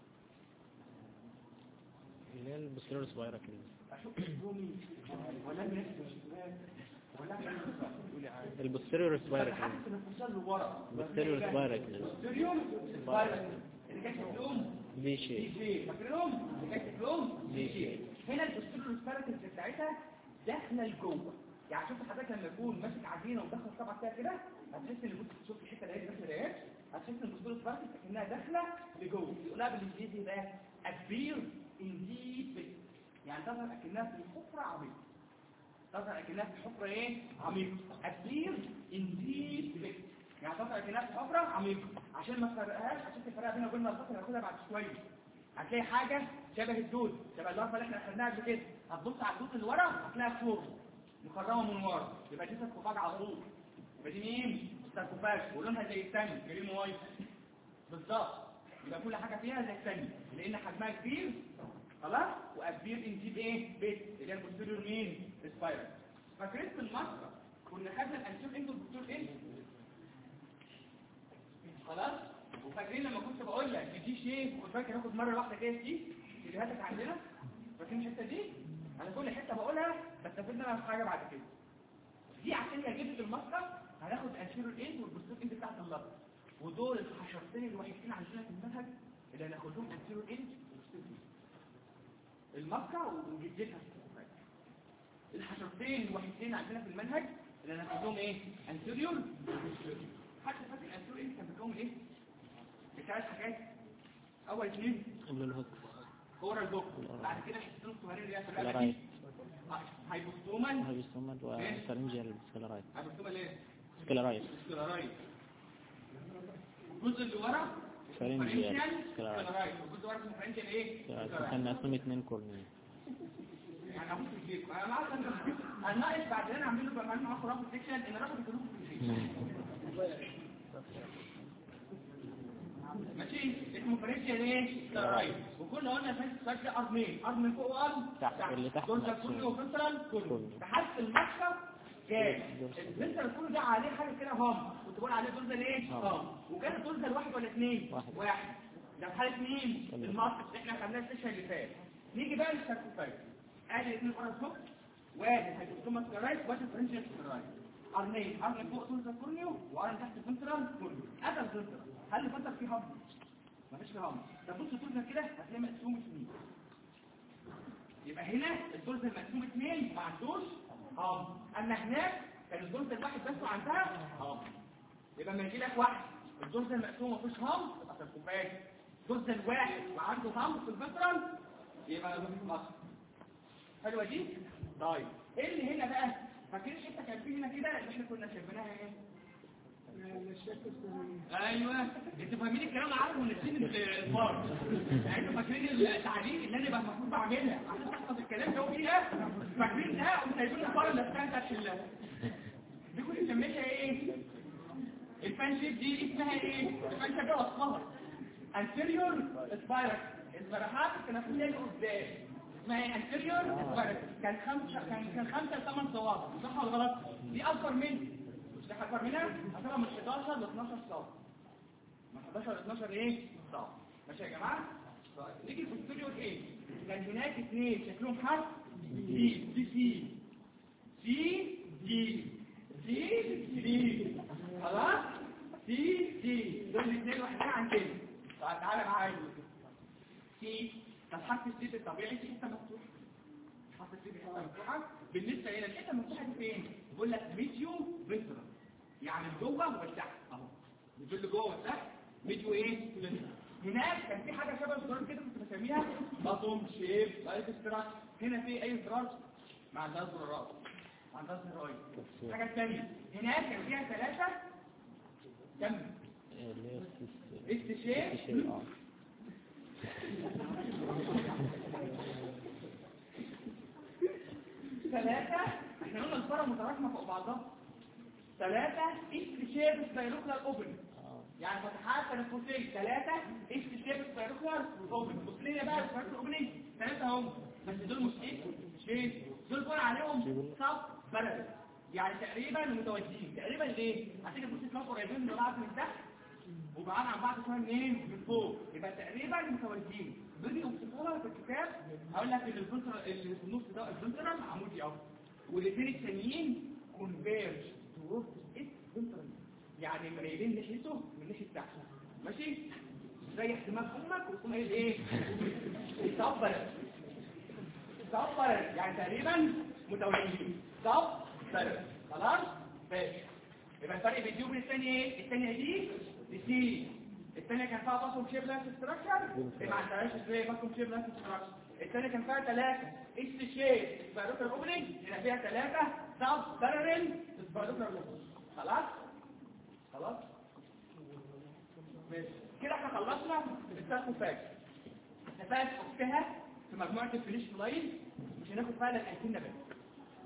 اللي هي البوستيريور سبايرا كده. اشوف اسمه ولا نفس ولا البوستيريور سبايرا كده. البوستيريور سبايرا كده. البوستيريور سبايرا اللي كانت لهم دي شيء. دي شيء فاكرينهم؟ اللي كانت لهم دي شيء. هنا البوستيريور سبايرا بتاعتها داخله لجوه، يعني شوف حضرتك لما يكون ماسك عجينه ودخل طبعا فيها كده هتحس ان بص شوف الحته اللي هي داخله اهي، هتحس ان البوستيريور سبايرا كانها داخله لجوه. يقولها بالانجليزي بقى ابير انديب، يعني تظهر اكنها في حفره عميقه، تظهر اكنها في حفره ايه؟ عميقه. ابير انديب يعني تظهر اكنها في حفره عميقه. عشان ما تفرقهاش، عشان تفرقها بينها وبين اللارفا اللي هناخدها بعد شويه، هتلاقي حاجه شبه الدود، شبه اللارفا اللي احنا اخدناها قبل كده. هتبص على الدود اللي ورا هتلاقيها فوق مخرمه من ورا، يبقى دي ساركوفاج على طول. يبقى دي مين؟ ساركوفاج ولونها زي الثاني جريم وايت بالظبط، يبقى كل حاجه فيها زي الثانيه لان حجمها كبير خلاص. وابير انجيب ايه؟ بيت اللي هي البوستيريور مين؟ سبايرال. فاكرين في المسطر كنا خدنا الانسيور اند والبوستيريور اند خلاص. وفاكرين لما كنت بقول لك دي شيء كنت فاكر هاخد مره واحده كده دي فيديوهاتك عندنا، فاكرين الحته دي؟ انا كل حته بقولها بستفيد منها في حاجه بعد كده. دي عشان اجيب المسقط هناخد انشيرو الاند والبوستيريور اند بتاعت اللفظ، ودول الحشرتين الوحيدين عندنا في المنهج اللي هناخدهم انشيرو الاند والبوستيريور المسقط وجدتها. الحشرتين الوحيدين عندنا في المنهج اللي هناخدهم ايه؟ انتيريور وبوستيريور. حتى فاكر الانتيريور اند كان بيكون ايه؟ بثلاث حاجات. اول اثنين الهوك هو البوك، بعد كده حتتين الصغيرين اللي هي في الرقبه هايبوستومال هايبوستومال وفرنجيال سكلرايت. هايبوستومال ايه؟ سكلرايت سكلرايت. الجزء اللي ورا فرنجيال سكلرايت. الجزء اللي ورا اسمه فرنجيال ايه؟ كان مقسوم اتنين كورنيا. يعني ابص في الجيب انا عارف ان هنناقش بعد كده نعمل له بقى معاه خرافه سيكشن ان رقم الفلوس في الجيب. ماشي اسمه فرنجيال ايه؟ سكلرايت. وكل قلنا فاش شكل ارمين ارم من فوق وارم تحت اللي تحت دول كله وفنترال كله تحت المسكه جاي الفنترال كله ده عليه حاجه كده هم كنت بقول عليه دول ايه هم وكان الدول ده واحد ولا اثنين واحد واحد ده في حاله مين الماسك اللي احنا خدناه السيشن اللي فات. نيجي بقى للسيركوفاج ادي اثنين اوراسوك واحد هيكون سكرايت واحد فرنجيال سكرايت ارمين ارم فوق دول كله وارم تحت الفنترال كله ادي الفنترال. هل الفنترال فيه هم؟ مفيش فيه هم. طب بص طولنا كده هتلاقي مقسوم اثنين. يبقى هنا الدرز المقسوم اثنين ما عندوش هم، اما هناك كان الدرز الواحد بس عندها هم. يبقى لما يجي لك واحد الدرز المقسوم ما فيهوش هم يبقى سيركوفاج. الدرز الواحد وعنده هم في الفنترال يبقى ما فيش مصر. حلوه دي؟ طيب ايه اللي هنا بقى؟ فاكرين الحته كان في هنا كده اللي احنا كنا شايفينها ايه؟ ايوه انتوا فاهمين الكلام عارف ونسين الفار. يعني انتوا فاكرين التعليق اللي انا بقى المفروض بعملها عشان تحفظ الكلام ده وفيها فاكرين ده وسايبين الفار اللي بتاعتها تشيلها. دي كنت سميتها ايه؟ الفان شيب دي اسمها ايه؟ الفان شيب ده وصفها انتيريور سبايرال. الجراحات التنفسيه اللي قدام اسمها ايه؟ انتيريور سبايرال. كان خمسه كان كان خمسه لثمان صوابع صح ولا غلط؟ دي اكبر من مش هكبر منها هتبقى من حداشر ل اتناشر صاع. من حداشر ل اتناشر ايه صاع. ماشي يا جماعه؟ نيجي في الاستوديو ايه؟ كان هناك اثنين شكلهم حرف دي دي سي سي دي سي دي خلاص سي دي دول الاثنين واحدين عن كده. طيب تعالى معايا سي. طب حرف السي الطبيعي في حته مفتوحه. حرف السي في حته مفتوحه. بالنسبه هنا الحته المفتوحه دي فين؟ بقول لك ميديو فينترال يعني جوه والتحت اهو. بتقول جوه والتحت ميديو ايه فينترال. هناك كان في حاجه شبه الزرار كده كنت بسميها باتوم شيب لايك ستراكشر. هنا في اي زرار ما عندهاش زرارات ما عندهاش زراير. حاجه ثانيه هناك كان فيها ثلاثه كم اس شيب اه ثلاثه احنا قلنا الفرع متراكمه فوق بعضها. ثلاثه اس شيب سبايروكلر اوبن يعني فتحات تنفسيه ثلاثه اس شيب سبايروكلر اوبن. بص لنا بقى السبايروكلر اوبن ثلاثه هم بس دول مش ايه شيب دول بقى عليهم صف بلد يعني تقريبا متوازيين تقريبا ليه؟ عشان كده بص تلاقوا قريبين من بعض من تحت وبعاد عن بعض شويه منين؟ من فوق. يبقى تقريبا متوازيين. بدي اوصفها في الكتاب هقول لك ان الفلتر اللي في النص ده الفلتر عمودي اهو والاثنين الثانيين كونفيرج تورد اس فلتر يعني مايلين ناحيته من ناحيه تحت. ماشي؟ ريح دماغ امك وتقوم قايل ايه؟ صبر صبر يعني تقريبا متوازيين. صبر خلاص؟ ماشي. يبقى الفرق بين دي وبين الثانيه ايه؟ الثانيه دي دي سي. الثانيه كان فيها باسوم شيب لاس ستراكشر ما عندهاش ازاي باسوم شيب لاس ستراكشر. الثانيه كان فيها ثلاثه اس شيب سبايروكلر اوبننج هنا فيها ثلاثه سب بارل سبايروكلر اوبننج. خلاص خلاص ماشي كده احنا خلصنا السيركوفاج. نفاس اختها في مجموعه الفينيش لاين مش هناخد فيها الا الانتين بس.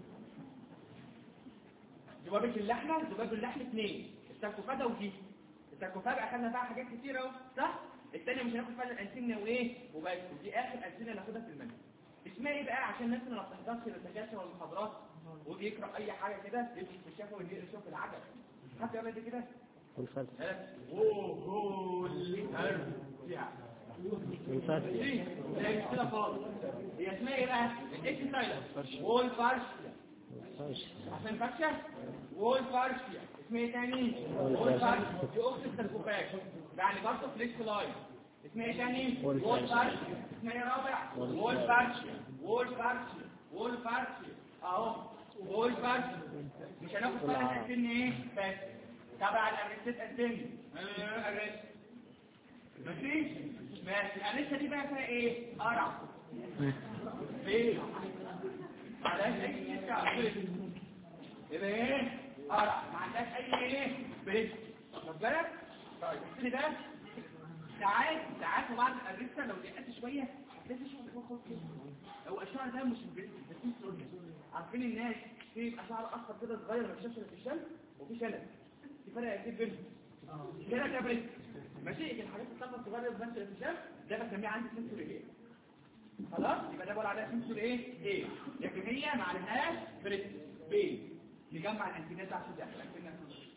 ذبابة اللحمة ذباب اللحم اثنين الساركوفاجا ودي. الساركوفاجا اخذنا فيها حاجات كتير اهو صح؟ الثانيه مش هناخد فيها الانسنه وايه وبس. ودي اخر انسنه ناخدها في المنهج. اسمها ايه بقى عشان الناس اللي ما بتحضرش السكاشن والمحاضرات ودي يقرا اي حاجه كده يمشي في الشفه ويشوف العجب. حتى يعمل دي كده والفلسفه اوه هو اللي هرب يعني والفلسفه كده خالص. هي اسمها ايه بقى؟ الاكس سايلنت وول فارشيا. عشان فاشيا وول فارشيا. اسمها ايه تاني؟ وول فارشيا. دي اخت السلكوفاج يعني برضه فليكس لاين. اسمها ايه تاني؟ وول فارشيا. اسمها ايه رابع؟ وول فارشيا. وول فارشيا. وول فارشيا اهو وول فارشيا. مش هناخد بالنا قدن ايه بس تبع الارستات قدن ارست ماشي ماشي. الارسته دي بقى فيها ايه؟ قرع ايه؟ معلهاش اي سكه يبقى ايه؟ قرع ما عندهاش اي ايه بريد. خد بالك؟ طيب ابتدي بقى ساعات ساعات في بعض الارسته لو دققت شويه هتلاقي شعر خالص كده. هو الشعر ده مش بريد بس انتوا قلنا عارفين الناس في يبقى شعر اصفر كده صغير ما بيشوفش في الشمس وفي شلل. في فرق كبير بينهم. كده ده بريد ماشي. الحاجات الصفرا الصغيره اللي بتنزل في الشمس ده بسميه عندي سنسور ايه. خلاص يبقى ده بقول عليها سنسور ايه ايه. لكن هي ما عليهاش بريد بي. نجمع الانتينات عشان ده الانتينات.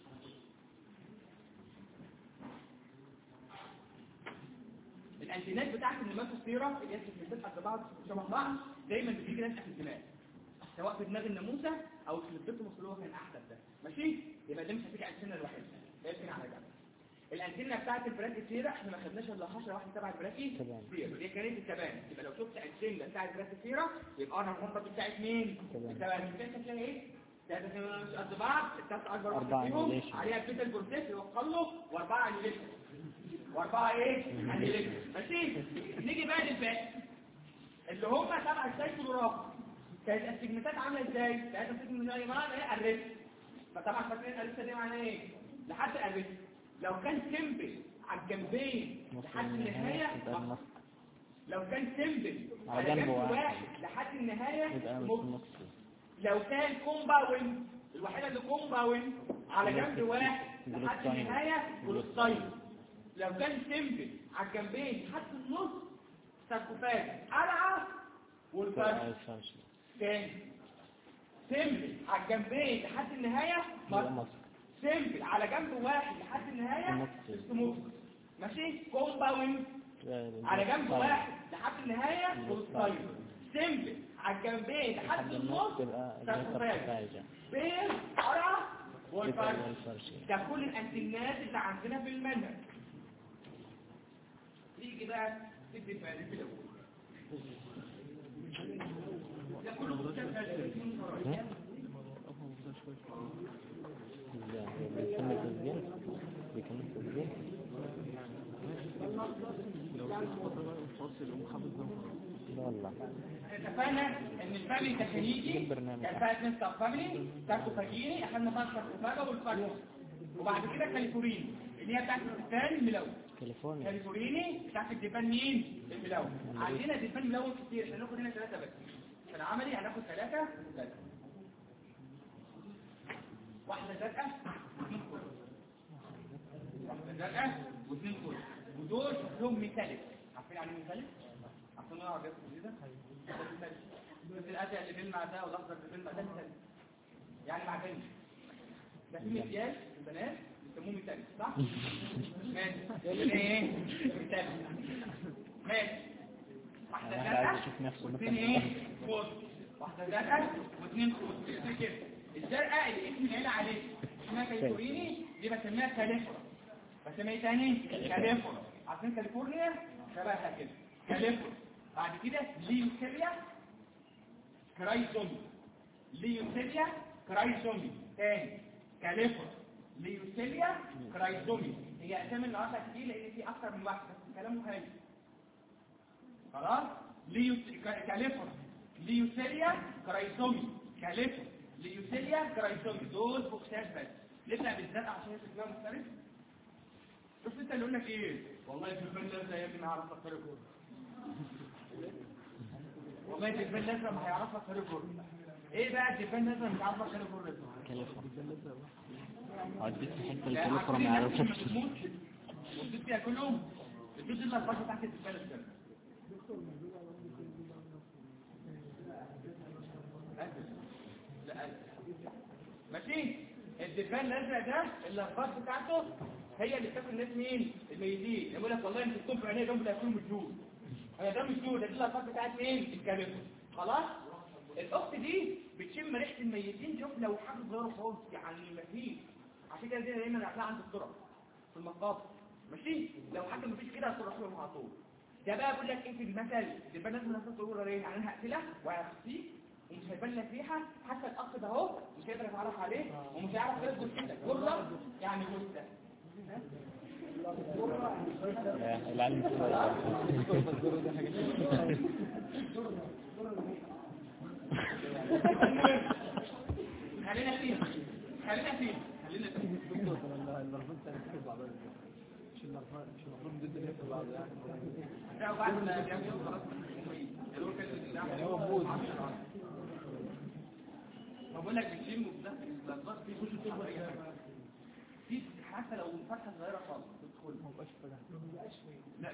الانتينات بتاعت النيماتوسفيرا اللي هي السيجمنتات قد بعض شبه بعض دايما بتيجي لازقه في الدماغ سواء في دماغ الناموسه او في البيتوموس اللي هو كان احسن ده ماشي. يبقى ده مش هتيجي على السنه الوحيده لكن على جنب. الانتنه بتاعت البراكيسيرا احنا ما خدناش الا حشره واحده تبع البراكيسيرا دي كانت التبان. يبقى لو شفت انتنه بتاعت البراكيسيرا يبقى انا الخطه بتاعت مين؟ التبان. كده تلاقي ايه؟ ثلاثه قد بعض الثلاث اكبر واحد فيهم عليها البيتا البروتيك يوصل له واربعه انيليشن واربعه ايه؟ انيليشن ماشي. نيجي بقى للباقي اللي هم تبع السايكلوراف. كانت السيجمنتات عامله ازاي؟ كانت السيجمنتات يا جماعه ايه؟ الريست. فطبعا فاكرين الريست دي معناها ايه؟ لحد الريست. لو كان سيمبل على الجنبين لحد النهايه لو كان سيمبل على جنب واحد لحد النهايه ممكن. لو كان كومباوند الوحيده اللي كومباوند على جنب واحد لحد النهايه جلوستاين. لو كان سيمبل على الجنبين لحد النص ساركوفاج قلعه والفرش تاني. سيمبل على الجنبين لحد النهايه مصر. سيمبل على جنب واحد لحد النهايه سموث ماشي. كومباوند على جنب واحد لحد النهايه جلوستاين. سيمبل على الجنبين لحد النص ساركوفاج بين قرعه والفرش. ده كل الانتنات اللي عندنا في المنهج. نيجي بقى ندي فعاليه في الاول. ده كله بكتاب هذا بيكمل تسجيل بيكمل تسجيل والله. اتفقنا ان الفاميلي تخليجي كان فيها اثنين سب فاميلي ساركوفاجيني اخذنا فيها الساركوفاجا والفرش وبعد كده كاليفوريني اللي هي بتاعت الدبان الملون. كاليفورنيا كاليفوريني بتاعت الدبان مين؟ الملون. عندنا دبان ملون كتير احنا هناخد هنا ثلاثه بس. في العملي هناخد ثلاثه ثلاثه واحده زرقاء واثنين كل واحده زرقاء واثنين كل ودول لهم ميتاليك. عارفين يعني ايه ميتاليك؟ عارفين نوع جاز جديده؟ ده ميتاليك. بس الازرق اللي بيلمع ده والاخضر اللي بيلمع ده ميتاليك يعني معدني. ده في مكياج البنات يسموه ميتاليك صح؟ ماشي. يعني ايه؟ ميتاليك ماشي. واحده زرقاء واثنين ايه؟ خضر. واحده زرقاء واثنين خضر كده. الزرقاء اللي اسم العيله عليه اسمها كاليفورني دي بسميها كاليفورا. بسميها ايه تاني؟ كاليفورا. عارفين كاليفورنيا شبهها كده كاليفورا. بعد كده ليوسيليا كرايزومي. ليوسيليا كرايزومي تاني كاليفورا ليوسيليا كرايزومي. هي اسامي النهارده كتير لان في اكتر من واحد بس كلامه هاي. خلاص ليو كاليفورا ليوسيليا كرايزومي كاليفورا ليوسيليا كرايزومي دول بوكسات بس. نبدا بالزرقاء عشان شكلها مختلف. شوف انت اللي يقول لك ايه والله الدبان الازرق يا ابني ما هيعرف لك طريق كله. والله الدبان الازرق ما هيعرف لك طريق كله. ايه بقى الدبان الازرق مش عارف لك طريق كله؟ كاليفورنيا عديت حته الكاليفورنيا ما عرفتش وصلت فيها كلهم. الجزء اللي الفرق تحت الدبان الازرق لا ماشي. الدبان الازرق ده اللخبطه بتاعته هي اللي بتاكل الناس مين؟ الميتين. يقول لك والله انت الطب عينيه جنب الاكل والجود هي ده مش دول، ده دي الالفاظ بتاعت مين؟ الكاليفورا. خلاص. الاخت دي بتشم ريحه الميتين، شوف لو حاجه صغيره خالص يعني مفيش. عشان كده دي دايما هتلاقيها عند الطرق في المقابر. ماشي؟ لو حاجه مفيش كده هتروح لهم على طول. ده بقى بقول لك ايه في المثل؟ يبقى لازم ناخد ضروره ليه؟ يعني انا هقتلها وهخفيه ومش هيبان لك ريحه، حتى الاخ ده اهو مش هيقدر يتعرف عليه ومش هيعرف يرد جثتك. جره يعني جثه. العلم خلينا فيه خلينا فيه خلينا فيه المرفوض تنكتب بعض مش المرفوض مش المفروض ضد اللي في بعض يعني لا وبعد ما بيعملوا خلاص يعني هو بوز ما بقول لك بتشم وبنفس الضغط في كل شيء اي حاجه في حتى لو فتحه صغيره خالص تدخل ما بقاش فتح ما بقاش لا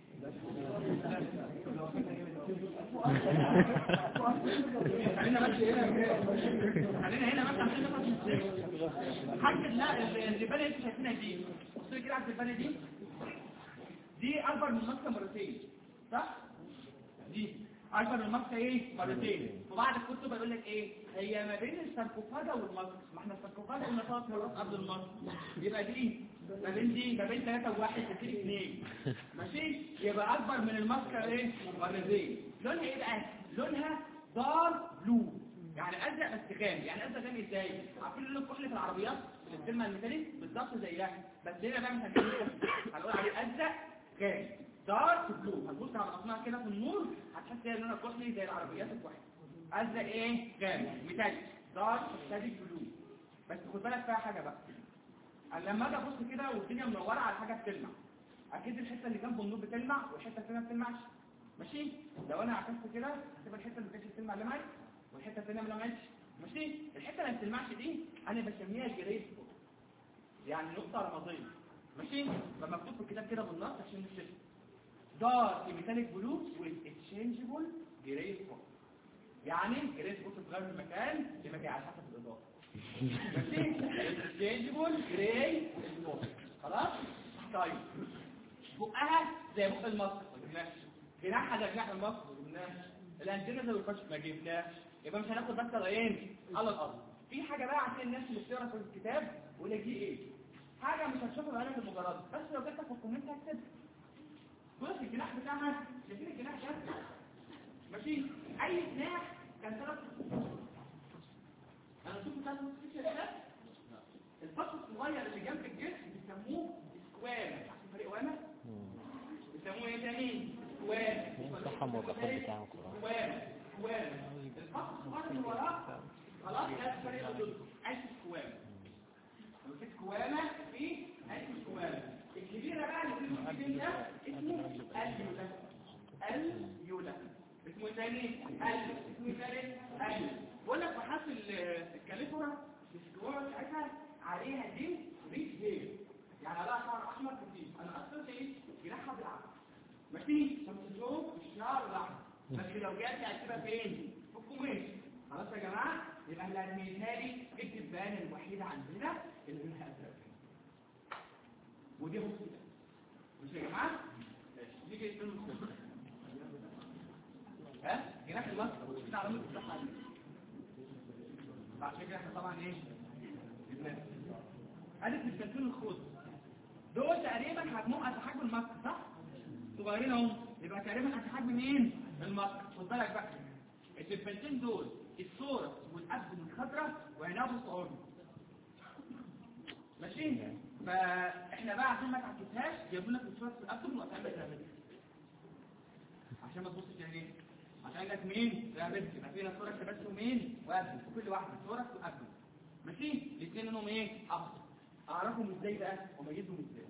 خلينا بس هنا خلينا هنا بس عشان نفهم حاجه. لا الربانه اللي شايفينها دي بص كده على الربانه دي دي اكبر من المسكه مرتين صح؟ دي اكبر من المسكه ايه مرتين. وبعد الكتب يقول لك ايه هي ما بين الساركوفاجا والمسكه. ما احنا الساركوفاجا قلنا ثلاث مرات قبل المسكه، يبقى دي ما بين دي ما بين ثلاثة وواحد وكده اثنين. ماشي؟ يبقى اكبر من المسكه ايه مرتين. لونها ايه بقى؟ لونها دار بلو يعني ازرق بس غامق. يعني ازرق غامق ازاي؟ عارفين اللون الكحلي في العربيات الكلمه المثالي بالظبط زيها، بس هنا بقى مش هنقول هنقول عليه ازرق غامق دارك بلو. هتبص على الاصناع كده في النور هتحس ان لونها كحلي زي العربيات الكحلي. ازرق ايه غامق ميتاليك دارك ميتاليك بلو. بس خد بالك فيها حاجه بقى، انا لما اجي ابص كده والدنيا منوره على حاجه بتلمع اكيد الحته اللي جنب النور بتلمع والحته الثانيه ما بتلمعش. ماشي؟ لو انا عكست كده هتبقى الحته اللي كانت بتلمع لمعت والحته الثانيه ما لمعتش. ماشي؟ الحته اللي ما بتلمعش دي انا بسميها جريس يعني نقطه رماديه. ماشي؟ فمكتوب في الكتاب كده بالنص عشان نشوف دار ميتاليك بلو والتشينجبل جريس بوك. يعني جريس بوك بتغير من مكان لمكان على حسب الاضاءه. ماشي؟ التشينجبل جريس بوك. خلاص؟ طيب بقها زي بق المصر ما جبناش، جناحها زي جناح المصر ما جبناش، الانتنه زي الكشف ما جبناش. يبقى مش هناخد بس العين على الارض. في حاجه بقى عشان الناس اللي بتقرا في الكتاب ولا دي ايه حاجه مش هتشوفها بعينك المجرد، بس لو جبتها في الكومنت هكتب بص الجناح بتاعها. شايفين الجناح ده؟ ماشي؟ اي جناح كان ثلاث انا شوفوا ثلاث فيشر ده الفص الصغير اللي جنب الجسم بيسموه سكوام. عارفين فريق وامه؟ بيسموه ايه تاني؟ سكوام. صح الموضوعات بتاعه سكوام سكوام الفص الصغير اللي وراه خلاص ده فريق ضد عايش سكوام. في سكوامه في عايش سكوامه. الكبيره بقى اللي في الجسم ده اسمه اليولا. اليولا اسمه ثاني ال اسمه ثالث ال. بقول لك بحث الكاليفورا السكوامه بتاعتها عليها دي ريش هير يعني عليها شعر احمر كتير. انا اصلا ايه جناحها بالعكس. ماشي؟ شمس الشعر الاحمر بس لو جات هتبقى فين؟ في الكوميش. خلاص يا جماعه؟ يبقى اللي هتميزها لي اكتب البيان الوحيده عندنا اللي لونها ازرق ودي بص كده. مش يا جماعه؟ ماشي نيجي نستلم الصوره. ها؟ جناح المصر كده علامه الصحه دي. عشان كده احنا طبعا ايه؟ جبناها. ادي التلفون الخوص دول تقريبا حجمهم قد حجم الماسك صح؟ صغيرين اهو يبقى تقريبا قد حجم مين؟ الماسك. خد بالك بقى التلفونتين دول الصوره والابد الخضراء وعينها بالصعود. ماشي؟ فاحنا بقى عشان ما تعكسهاش جايبوا لك الصوره في الابد وهتعمل رابط عشان ما تبصش يعني ايه؟ عشان لك مين؟ رابط يبقى فينا صوره بس ومين؟ وابد وكل واحده صوره وابد. ماشي؟ الاثنين منهم ايه؟ ابصر. اعرفهم ازاي بقى واميزهم ازاي؟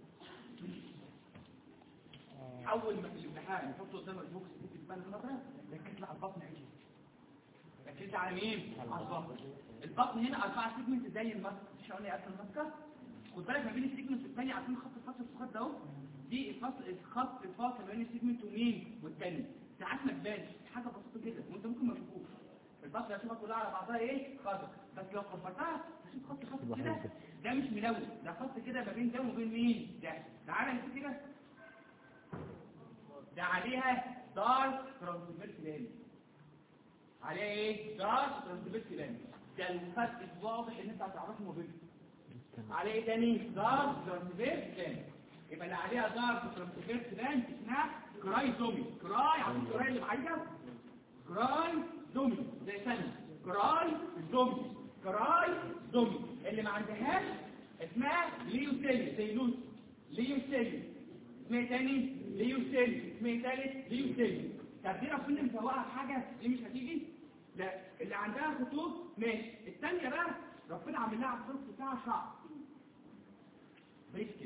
اول ما في الامتحان يحطوا قدام البوكس في البان الخضراء ركز على البطن عجل. ركز على مين؟ على البطن. البطن هنا اربعه سيجمنت زي الماسك. مش قلنا اصل الماسكه خد بالك ما بين السيجمنت الثاني عارفين خط الفصل الصغير ده اهو دي الفصل الخط الفاصل ما بين السيجمنت ومين والثاني. ساعات ما تبانش حاجه بسيطه جدا وانت ممكن ما تشوفوش. البطن هتشوفها كلها على بعضها ايه؟ خضر بس لو كبرتها هتشوف خط خط كده ده مش ملون ده خط كده ما بين ده وما بين مين؟ ده تعالى نشوف كده ده عليها دارك ترانسفيرس لاين. عليها ايه؟ دارك ترانسفيرس لاين. ده الفرق الواضح اللي انت هتعرفه ما بينهم. عليها ايه تاني؟ دارك ترانسفيرس لاين. يبقى اللي عليها دارك ترانسفيرس لاين اسمها كرايزومي. كراي عارفين كراي اللي بعيده؟ كراي زومي زي ثانيه. كراي زومي كراي زومي. اللي ما عندهاش اسمها ليوسيلي زي لوسي. ليوسيلي اسمها تاني ليوسيلي. اسمها تالت ليوسيلي. طب دي ربنا مسوقها حاجه دي مش هتيجي؟ لا اللي عندها خطوط ماشي. الثانيه بقى ربنا عامل لها على الخط بتاعها شعر بريس كده.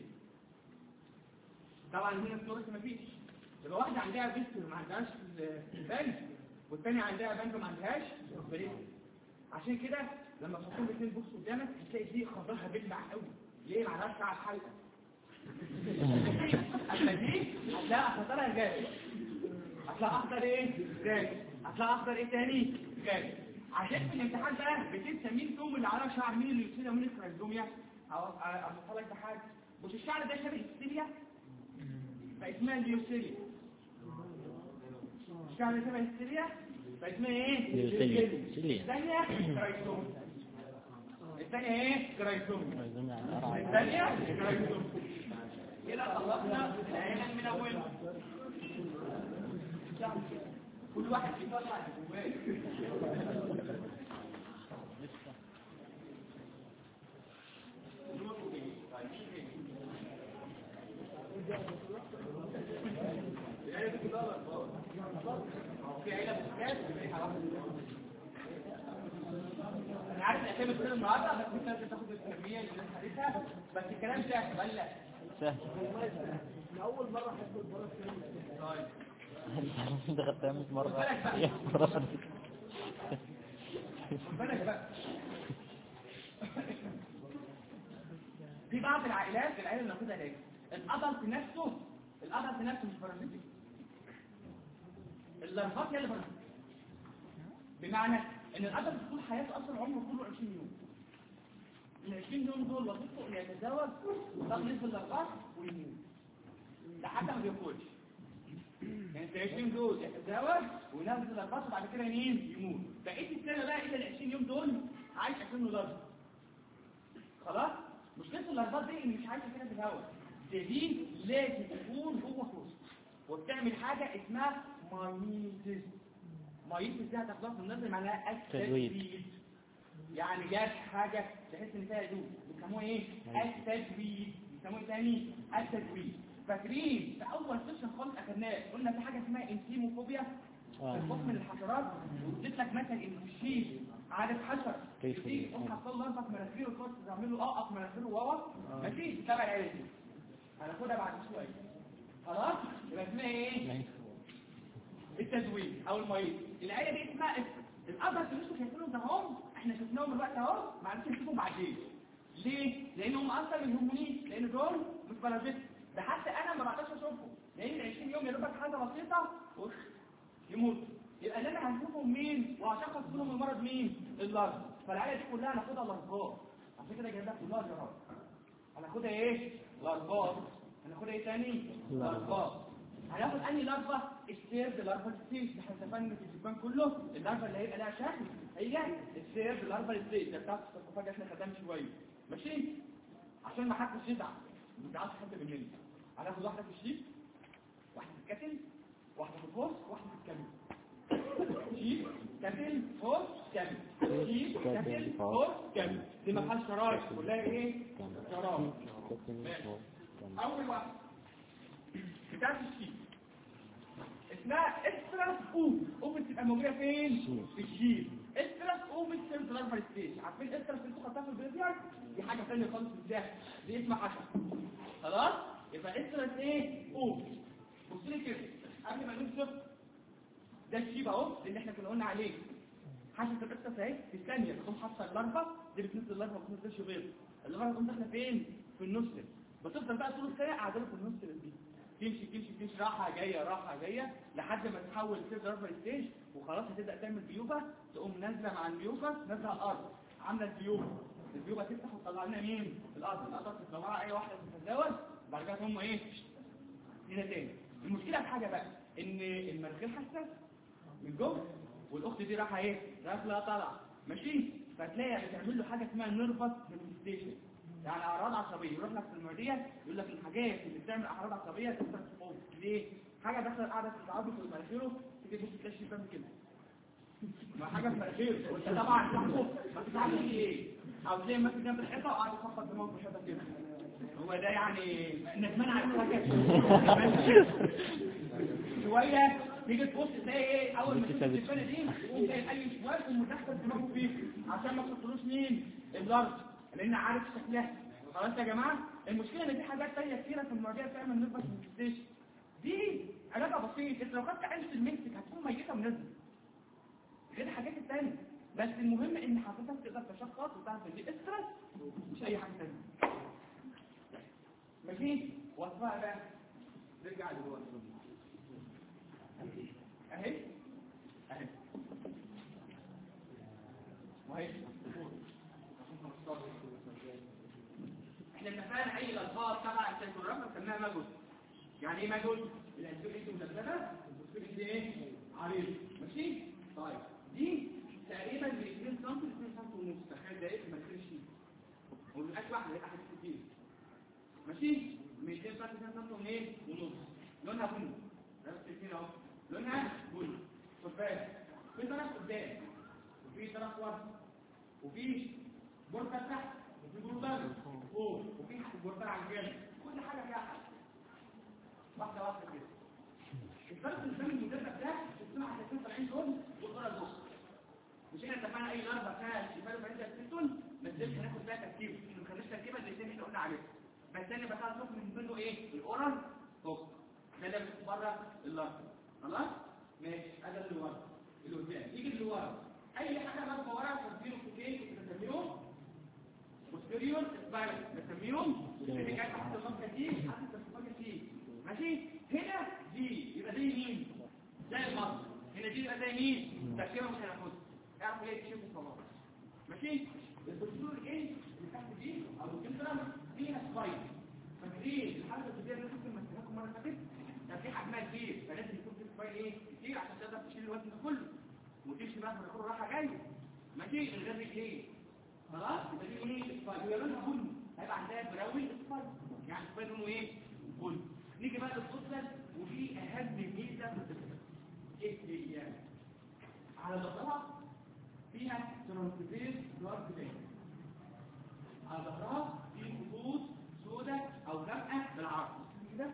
طبعا هنا الصورة مفيش. يبقى واحده عندها بيست وما عندهاش بند، والثانيه عندها بند وما عندهاش بريس. عشان كده لما تحطهم الاثنين بوكس قدامك هتلاقي دي خضرها بيلمع قوي. ليه؟ ما عندهاش شعر حلقه. اما دي هتلاقي خضرها جامد. هتلاقي اخضر ايه؟ جامد. هتلاقي اخضر ايه تاني؟ جامد. عشان في الامتحان بقى بتنسى مين فيهم اللي عليها شعر، مين اللي يصير ومين الكرايزوميا. اوضحها لك بحاجه. مش الشعر ده شبه السيليا؟ فاسمها ليوسيليا. الشعر ده شبه السيليا فاسمها ايه؟ ليوسيليا. الثانيه كرايزوميا. الثانيه ايه؟ كرايزوميا. الثانيه كرايزوميا. كده خلصنا العينين من اولها. كل واحد يطلع اللي جواه. في عيله بتكاس انا عارف الاسامي كل النهارده بس انت لازم تاخد الكميه اللي الناس خدتها. بس الكلام سهل ولا سهل؟ من اول مره حصل البرد طيب انت خدتها مية مرة. بالك بقى. في بعض العائلات العائله اللي ناخدها ليه الادلت نفسه الادلت نفسه مش بارازيتي. اللارفات هي اللي بارازيتي. بمعنى ان الادلت طول حياته اصلا عمره كله عشرين يوم. ال عشرين يوم دول وظيفته انه يتزوج ويخلف اللارفات ويموت. ده حتى ما بياكلش. يعني ال عشرين دول يتزوج وينزل اللارفات وبعد كده مين يموت. بقيت السنه بقى ايه ال عشرين يوم دول عايش اكنه لارفا. خلاص؟ مشكله اللارفات دي ان مش عايشه كده في الهواء. دي, دي لازم تكون جوه فوسط وبتعمل حاجه اسمها مايميتس. مايميتس دي هتاخدها في النظر معناها التجويد. يعني جات حاجه تحس ان فيها هدوء بيسموها ايه؟ التجويد. بيسموه تاني التجويد. فاكرين في اول سيشن خالص اخدناه قلنا في حاجه اسمها انسيموفوبيا في الخوف من الحشرات. واديت لك مثلا ان الشيل عارف حشر تيجي تقوم حاطط له لمبه مناخيره وتقعد تعمل له اقط مناخيره وهو ماشي تبع العيله دي. هناخدها بعد شويه. خلاص يبقى اسمها ايه؟ التزويد او المريض. العيله دي اسمها الابر اللي انتوا شايفينهم ده اهو احنا شفناهم دلوقتي اهو ما عرفتش نشوفهم بعدين. ليه؟ لانهم اصلا ما يهمنيش لان دول مش بارازيت. ده حتى انا ما بقدرش اشوفهم لان عشرين يوم يا دوبك حاجه بسيطه يموت. يبقى اللي انا هنشوفهم مين وهشخص فيهم المرض مين؟ اللارج. فالعيله دي كلها هناخدها لارجات. عشان كده جايبها كلها جرات. هناخدها ايه؟ لارجات. هناخدها ايه تاني؟ لارجات. هناخد انهي لارفا؟ السيرد لارفا ستيج. احنا اتفقنا في الجبان كله اللارفا اللي هيبقى لها شكل هي السيرد لارفا ستيج. ده بتاعت السرطان احنا خدناها شويه ماشي عشان ما حدش يزعل. ما تزعلش حد مننا. هناخد واحده في الشيب واحده في الكتل واحده في الفوس واحده في الكامل. شيب كتل فوس كامل. شيب كتل فوس كامل. دي ما فيهاش شرايط كلها ايه؟ شرايط. اول واحده بتاعت الشيب اسمها استراس اوف. اوف بتبقى موجوده فين؟ في الشيب. استراس اوف سيرد لارفا ستيج. عارفين استراس اللي انتوا خدتوها في البريفير؟ دي حاجه ثانيه خالص في الداخل. دي اسمها حشره. خلاص؟ يبقى استراس ايه؟ اوف. بص لي كده قبل ما نشوف ده الشيب اهو اللي احنا كنا قلنا عليه. حشره الاستراس اهي في الثانيه تقوم حاطه اللارفا دي بتنزل اللارفا ما بتنزلش بيض. اللارفا تقوم داخله فين؟ في النص. بتفضل بقى طول السنه قاعده في النص دي. تمشي تمشي تمشي راحه جايه راحه جايه لحد ما تحول سيرد لارفا ستيج وخلاص هتبدا تعمل بيوبه. تقوم نازله مع البيوبه نازله على الارض عامله البيوبه. البيوبه تفتح وتطلع لنا مين؟ الارض. الارض تطلعها اي واحده تتزوج بعد كده هم ايه؟ هنا تاني. المشكله في حاجه بقى ان المناخير حاسه من جوه، والاخت دي رايحه ايه؟ داخله طالعه، ماشي؟ فتلاقي بتعمل له حاجه اسمها نيرفس مانيفستيشن، يعني اعراض عصبيه. يروح لك في المعديه يقول لك الحاجات اللي بتعمل اعراض عصبيه تحصل في الموت. ليه؟ حاجه داخله قاعده في العظم في مناخيره، تيجي تبص تلاقي الشيطان كده ما حاجه في مناخيره، وانت طبعا تحكم ما تفهمش ايه، او تلاقي ماسك جنب الحيطه وقاعد يخبط دماغه في الحيطه كده. هو ده يعني ندمان على حاجه شويه. تيجي تبص تلاقي ايه اول ما تشوف الشيطانه دي تقوم جاي اي شوال ومدخل دماغه فيه عشان ما تخسروش مين؟ الارض، لان عارف شكلها. خلاص يا جماعه؟ المشكله ان في حاجات ثانيه كتيره في المواضيع بتعمل نيرفس مانيفستيشن. دي علاجها بسيط، انت لو خدت عينه المسك هتكون ميته ونازله غير الحاجات الثانيه، بس المهم ان حضرتك تقدر تشخص وتعرف ان دي استرس مش اي حاجه ثانيه. ماشي؟ وصفها بقى نرجع لجوه اهي اهي وهي احنا اتفقنا اي الفاظ تبع السيكوغراف سميناها ماجوس. يعني ايه ماجوس؟ الانسولين دي مدببه والانسولين دي ايه؟ عريض. ماشي؟ طيب دي تقريبا من اثنين سم ل اثنين سم ونص. تخيل ده ايه في مناخير الشيء والمقاس واحد هيبقى حاجات كتير. ماشي؟ من اثنين سم ل اثنين سم ونص. لونها بني نفس الاثنين اهو، لونها بني. خد بالك في طرف قدام وفي طرف ورا وفي بورتة تحت وفي بورتة فوق وفي بورتة على الجنب، كل حاجه فيها حاجه واحده واحده كده. الفرق الدم المدرب ده بتسمع على اساس العين دول والقرى دول. مش احنا اتفقنا اي ضربه فيها شمال وبعيد السيتون ما تقدرش ناخد فيها تركيب، ما نخليش تركيبه زي اللي احنا قلنا عليها، بس انا بتاع صوت من منه ايه؟ الاورال فوق ده اللي بره اللارج. خلاص ماشي؟ هذا اللي ورا اللي قدام. يجي اللي ورا اي حاجه مرفوعه ورا تديله كوكين بنسميهم بوستيريور سبايرال، بنسميهم اللي كانت تحت الخط دي حتى الخط دي. ماشي؟ هنا دي يبقى دي مين؟ زي المصر. هنا دي يبقى زي مين؟ تركيبه مش هناخدها، اعرفوا ايه تشوفوا خلاص. ماشي؟ البوستيريور ايه اللي تحت دي او الكنترال فيها سبايرال. فاكرين الحاله الجديده اللي كنت ماسكها لكم مره فاتت؟ كان في حجمها كبير، فلازم يكون في سبايرال ايه؟ كتير عشان تقدر تشيل الوزن ده كله وتمشي بقى من كل راحه جايه. ماشي؟ من غير رجلين. خلاص؟ يبقى دي ايه؟ سبايرال. يبقى لونها بني، هيبقى عندها براوي سبايرال، يعني سبايرال لونه ايه؟ بني. نيجي بقى للفصل ودي اهم ميزه في الفصل. ايه هي؟ على ظهرها فيها ترانسفير دارك بين. على ظهرها في خطوط سوداء او غامقه بالعرض كده.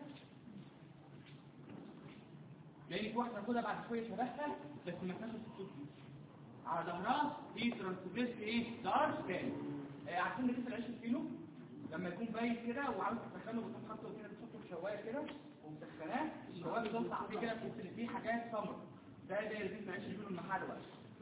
لان في واحده ناخدها بعد شويه شبهها بس ما كانش الخطوط دي. على ظهرها في ترانسفير ايه؟ دارك بين. آه عشان نقيس العيش الفينو لما يكون باين كده وعاوز تسخنه بتقوم حاطه كده بتحطه في شوايه كده ومسخناه، الشوايه بتوسع فيه كده بتحس ان فيه حاجات سمر. ده ده يزيد معيش يجيله المحل بقى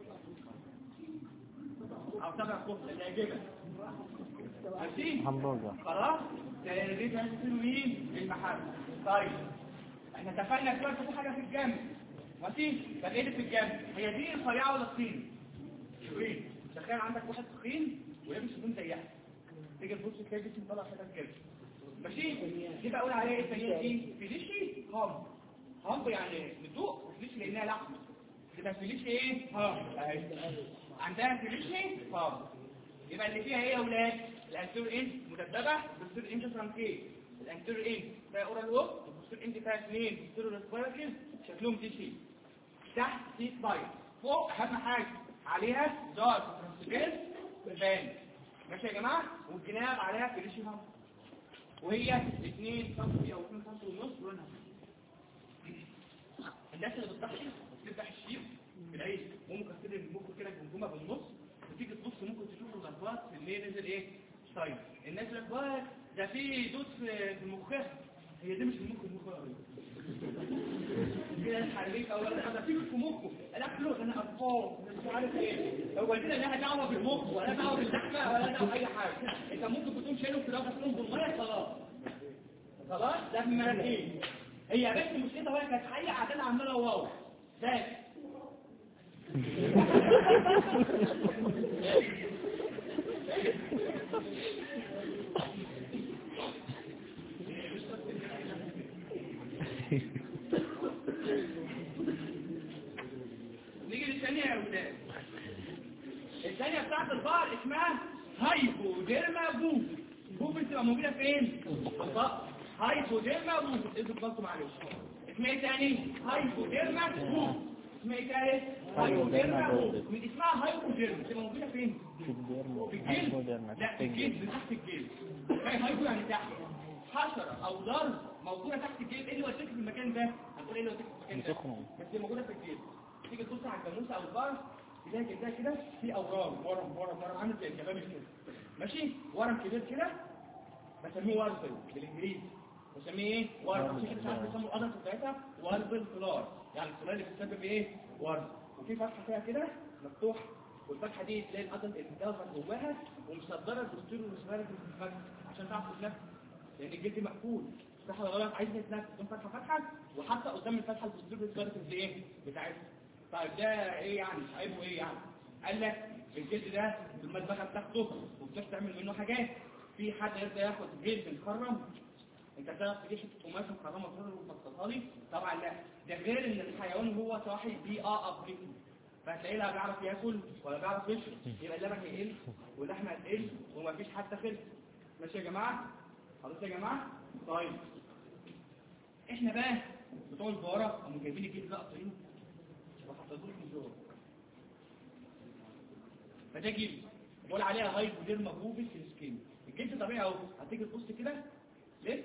او تبع الكفته اللي يعجبك. ماشي؟ خلاص؟ ده يزيد معيش يجيله مين؟ المحل. طيب احنا اتفقنا دلوقتي في حاجه في الجنب. ماشي؟ طب ايه اللي في الجنب؟ هي دي الرفيعه ولا التخين؟ تخين. تخيل عندك واحد تخين ولابس هدوم ضيقه، تيجي تبص تلاقي جسمه طالع كده كده. ماشي؟ دي بقول عليها ايه الثانيه دي؟ فيليشي هامب. هامب يعني ندوق، فيليشي لانها لحمه. كده فيليشي ايه؟ هامب. اهي عندها فيليشي هامب. يبقى اللي فيها ايه يا اولاد؟ الانتير اند مدببه والبوستير اند فرانكيه. الانتير اند فيها اورال هوب، والبوستير اند فيها اثنين بوستير ريسبيراتوري شكلهم دي شيء. تحت سي سبايك، فوق اهم حاجه عليها دارك ترانسفير بان. ماشي يا جماعه؟ والجناب عليها فيليشي هامب. وهي اثنين سم او اثنين سم ونص لونها. الناس اللي بتضحي بتفتح الشيب بالعيد وممكن كده المخ كده الجمجمه بالنص وتيجي تبص ممكن تشوف الغربات اللي هي نزل ايه؟ طيب الناس اللي بقى ده في دوس في مخها، هي دي مش المخ المخ قوي كده الحريق او ده في في مخه الاكل انا اطفال مش عارف ايه. هو دي لها دعوه بالمخ ولا دعوه باللحمه ولا دعوه باي حاجه. انت ممكن تكون شايله في راسك لهم بالميه خلاص خلاص ده بمناخير. هي بنت مشكلتها وهي كانت حيه قاعده عماله واو بس الثانيه يا ولاد الثانيه بتاعت البقر اسمها هايبوديرما بوبس. بوبس تبقى موجوده فين؟ هايبوديرما بوبس. ايه بالظبط معلش اسمها ايه تاني؟ هايبوديرما بوبس. اسمها ايه تاني؟ هايبوديرما بوبس. من اسمها هايبوديرما تبقى موجوده فين؟ في الجلد. لا في الجلد تحت الجلد. هايبو يعني تحت. حشره او ضرب موجوده تحت الجلد. ايه اللي وديك في المكان ده؟ هتقول ايه اللي وديك في المكان ده؟ بس هي موجوده في الجلد. تيجي تبص على الجاموسه او البقر تلاقي جلدها كده في اورام ورم ورم ورم عامل زي الجبابه كده ماشي. ورم كبير كده بسميه واربل بالانجليزي. بسميه ايه؟ ورم. عشان كده ساعات بيسموا القدر بتاعتها واربل فلار. يعني الفلار اللي بتسبب ايه؟ ورم. وفي فتحه فيها كده مفتوحه والفتحه دي تلاقي القدر اتدفن جواها ومصدره الدستور والمسمار في الفتحه عشان تعرف تتنفس لان الجلد مقفول. صح ولا غلط؟ عايز تتنفس تقوم فتحه فتحه وحتى قدام الفتحه الدستور والمسمار في ايه؟ بتاعتها. طيب ده ايه يعني؟ عيبه ايه يعني؟ قال لك الجلد ده المدبغه بتاخده وبتروح تعمل منه حاجات. في حد يرضى ياخد جلد مخرم؟ انت تعرف تجيب قماش مخرمه وتفصلها لي؟ طبعا لا. ده غير ان الحيوان هو صاحب بيئه افريقي فهتلاقيه لا بيعرف ياكل ولا بيعرف يشرب يبقى اللبن هيقل واللحمه هتقل ومفيش حتى خلق. ماشي يا جماعه؟ خلاص يا جماعه؟ طيب احنا بقى بتوع البقره قاموا جايبين الجلد ده قاطعينه وحطيتوه في الجو. فده جلد بقول عليها هايبوديرما بوبس في السكين. الجلد طبيعي اهو. هتيجي تبص كده ليه؟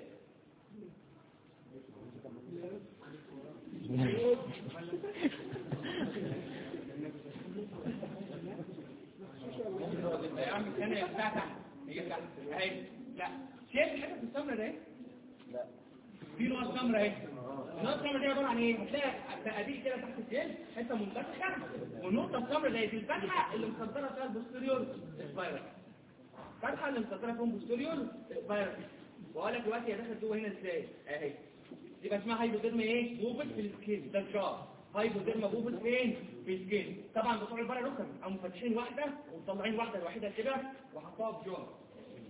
يا عم الثانيه بتاعتك هي بتاعتك اهي. لا شايف الحته السمراء ده؟ لا في نقط سمراء اهي. النقط السمراء دي عباره عن ايه؟ هتلاقي تقابيل كده تحت الجلد حته منفتحه والنقطه السمراء دي في الفتحه اللي مصدره فيها البوستيريور سبايرال. الفتحه اللي مصدره فيها البوستيريور سبايرال. واقول لك دلوقتي هي دخلت جوه هنا ازاي اهي. يبقى اسمها هايبوديرما ايه؟ بوبس في السكين. ده الشعر. هايبوديرما بوبس فين؟ في السكين. طبعا بتوع البره ركن قاموا فاتحين واحده ومطلعين واحده الوحيده كده وحطوها في جوه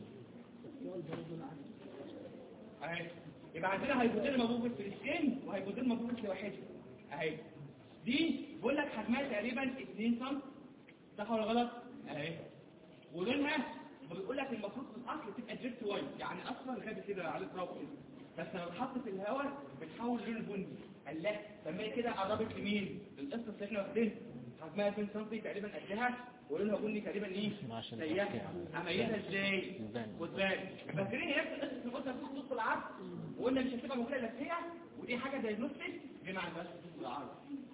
اهي. يبقى عندنا هايبوديرما بوبس في السكين وهايبوديرما بوبس لوحدها اهي. دي بقول لك حجمها تقريبا اتنين سم. صح ولا غلط؟ اهي. ولونها بيقول لك المفروض في الاصل تبقى جيرت وايت يعني اصفر غامق كده عليه تراب بس لما اتحط في الهواء بتحول لون بني. قال لا طب ما كده قربت لمين؟ للقصه اللي احنا واخدينها. حجمها اتنين سم تقريبا قدها ولونها بني تقريبا ايه؟ سيئه. اميزها ازاي؟ خد بالك فاكرين نفس القصه اللي قلتها في خطوط العرض وقلنا مش هتبقى موجوده الا فيها ودي حاجه دايجنوستيك بمعنى بس خطوط العرض.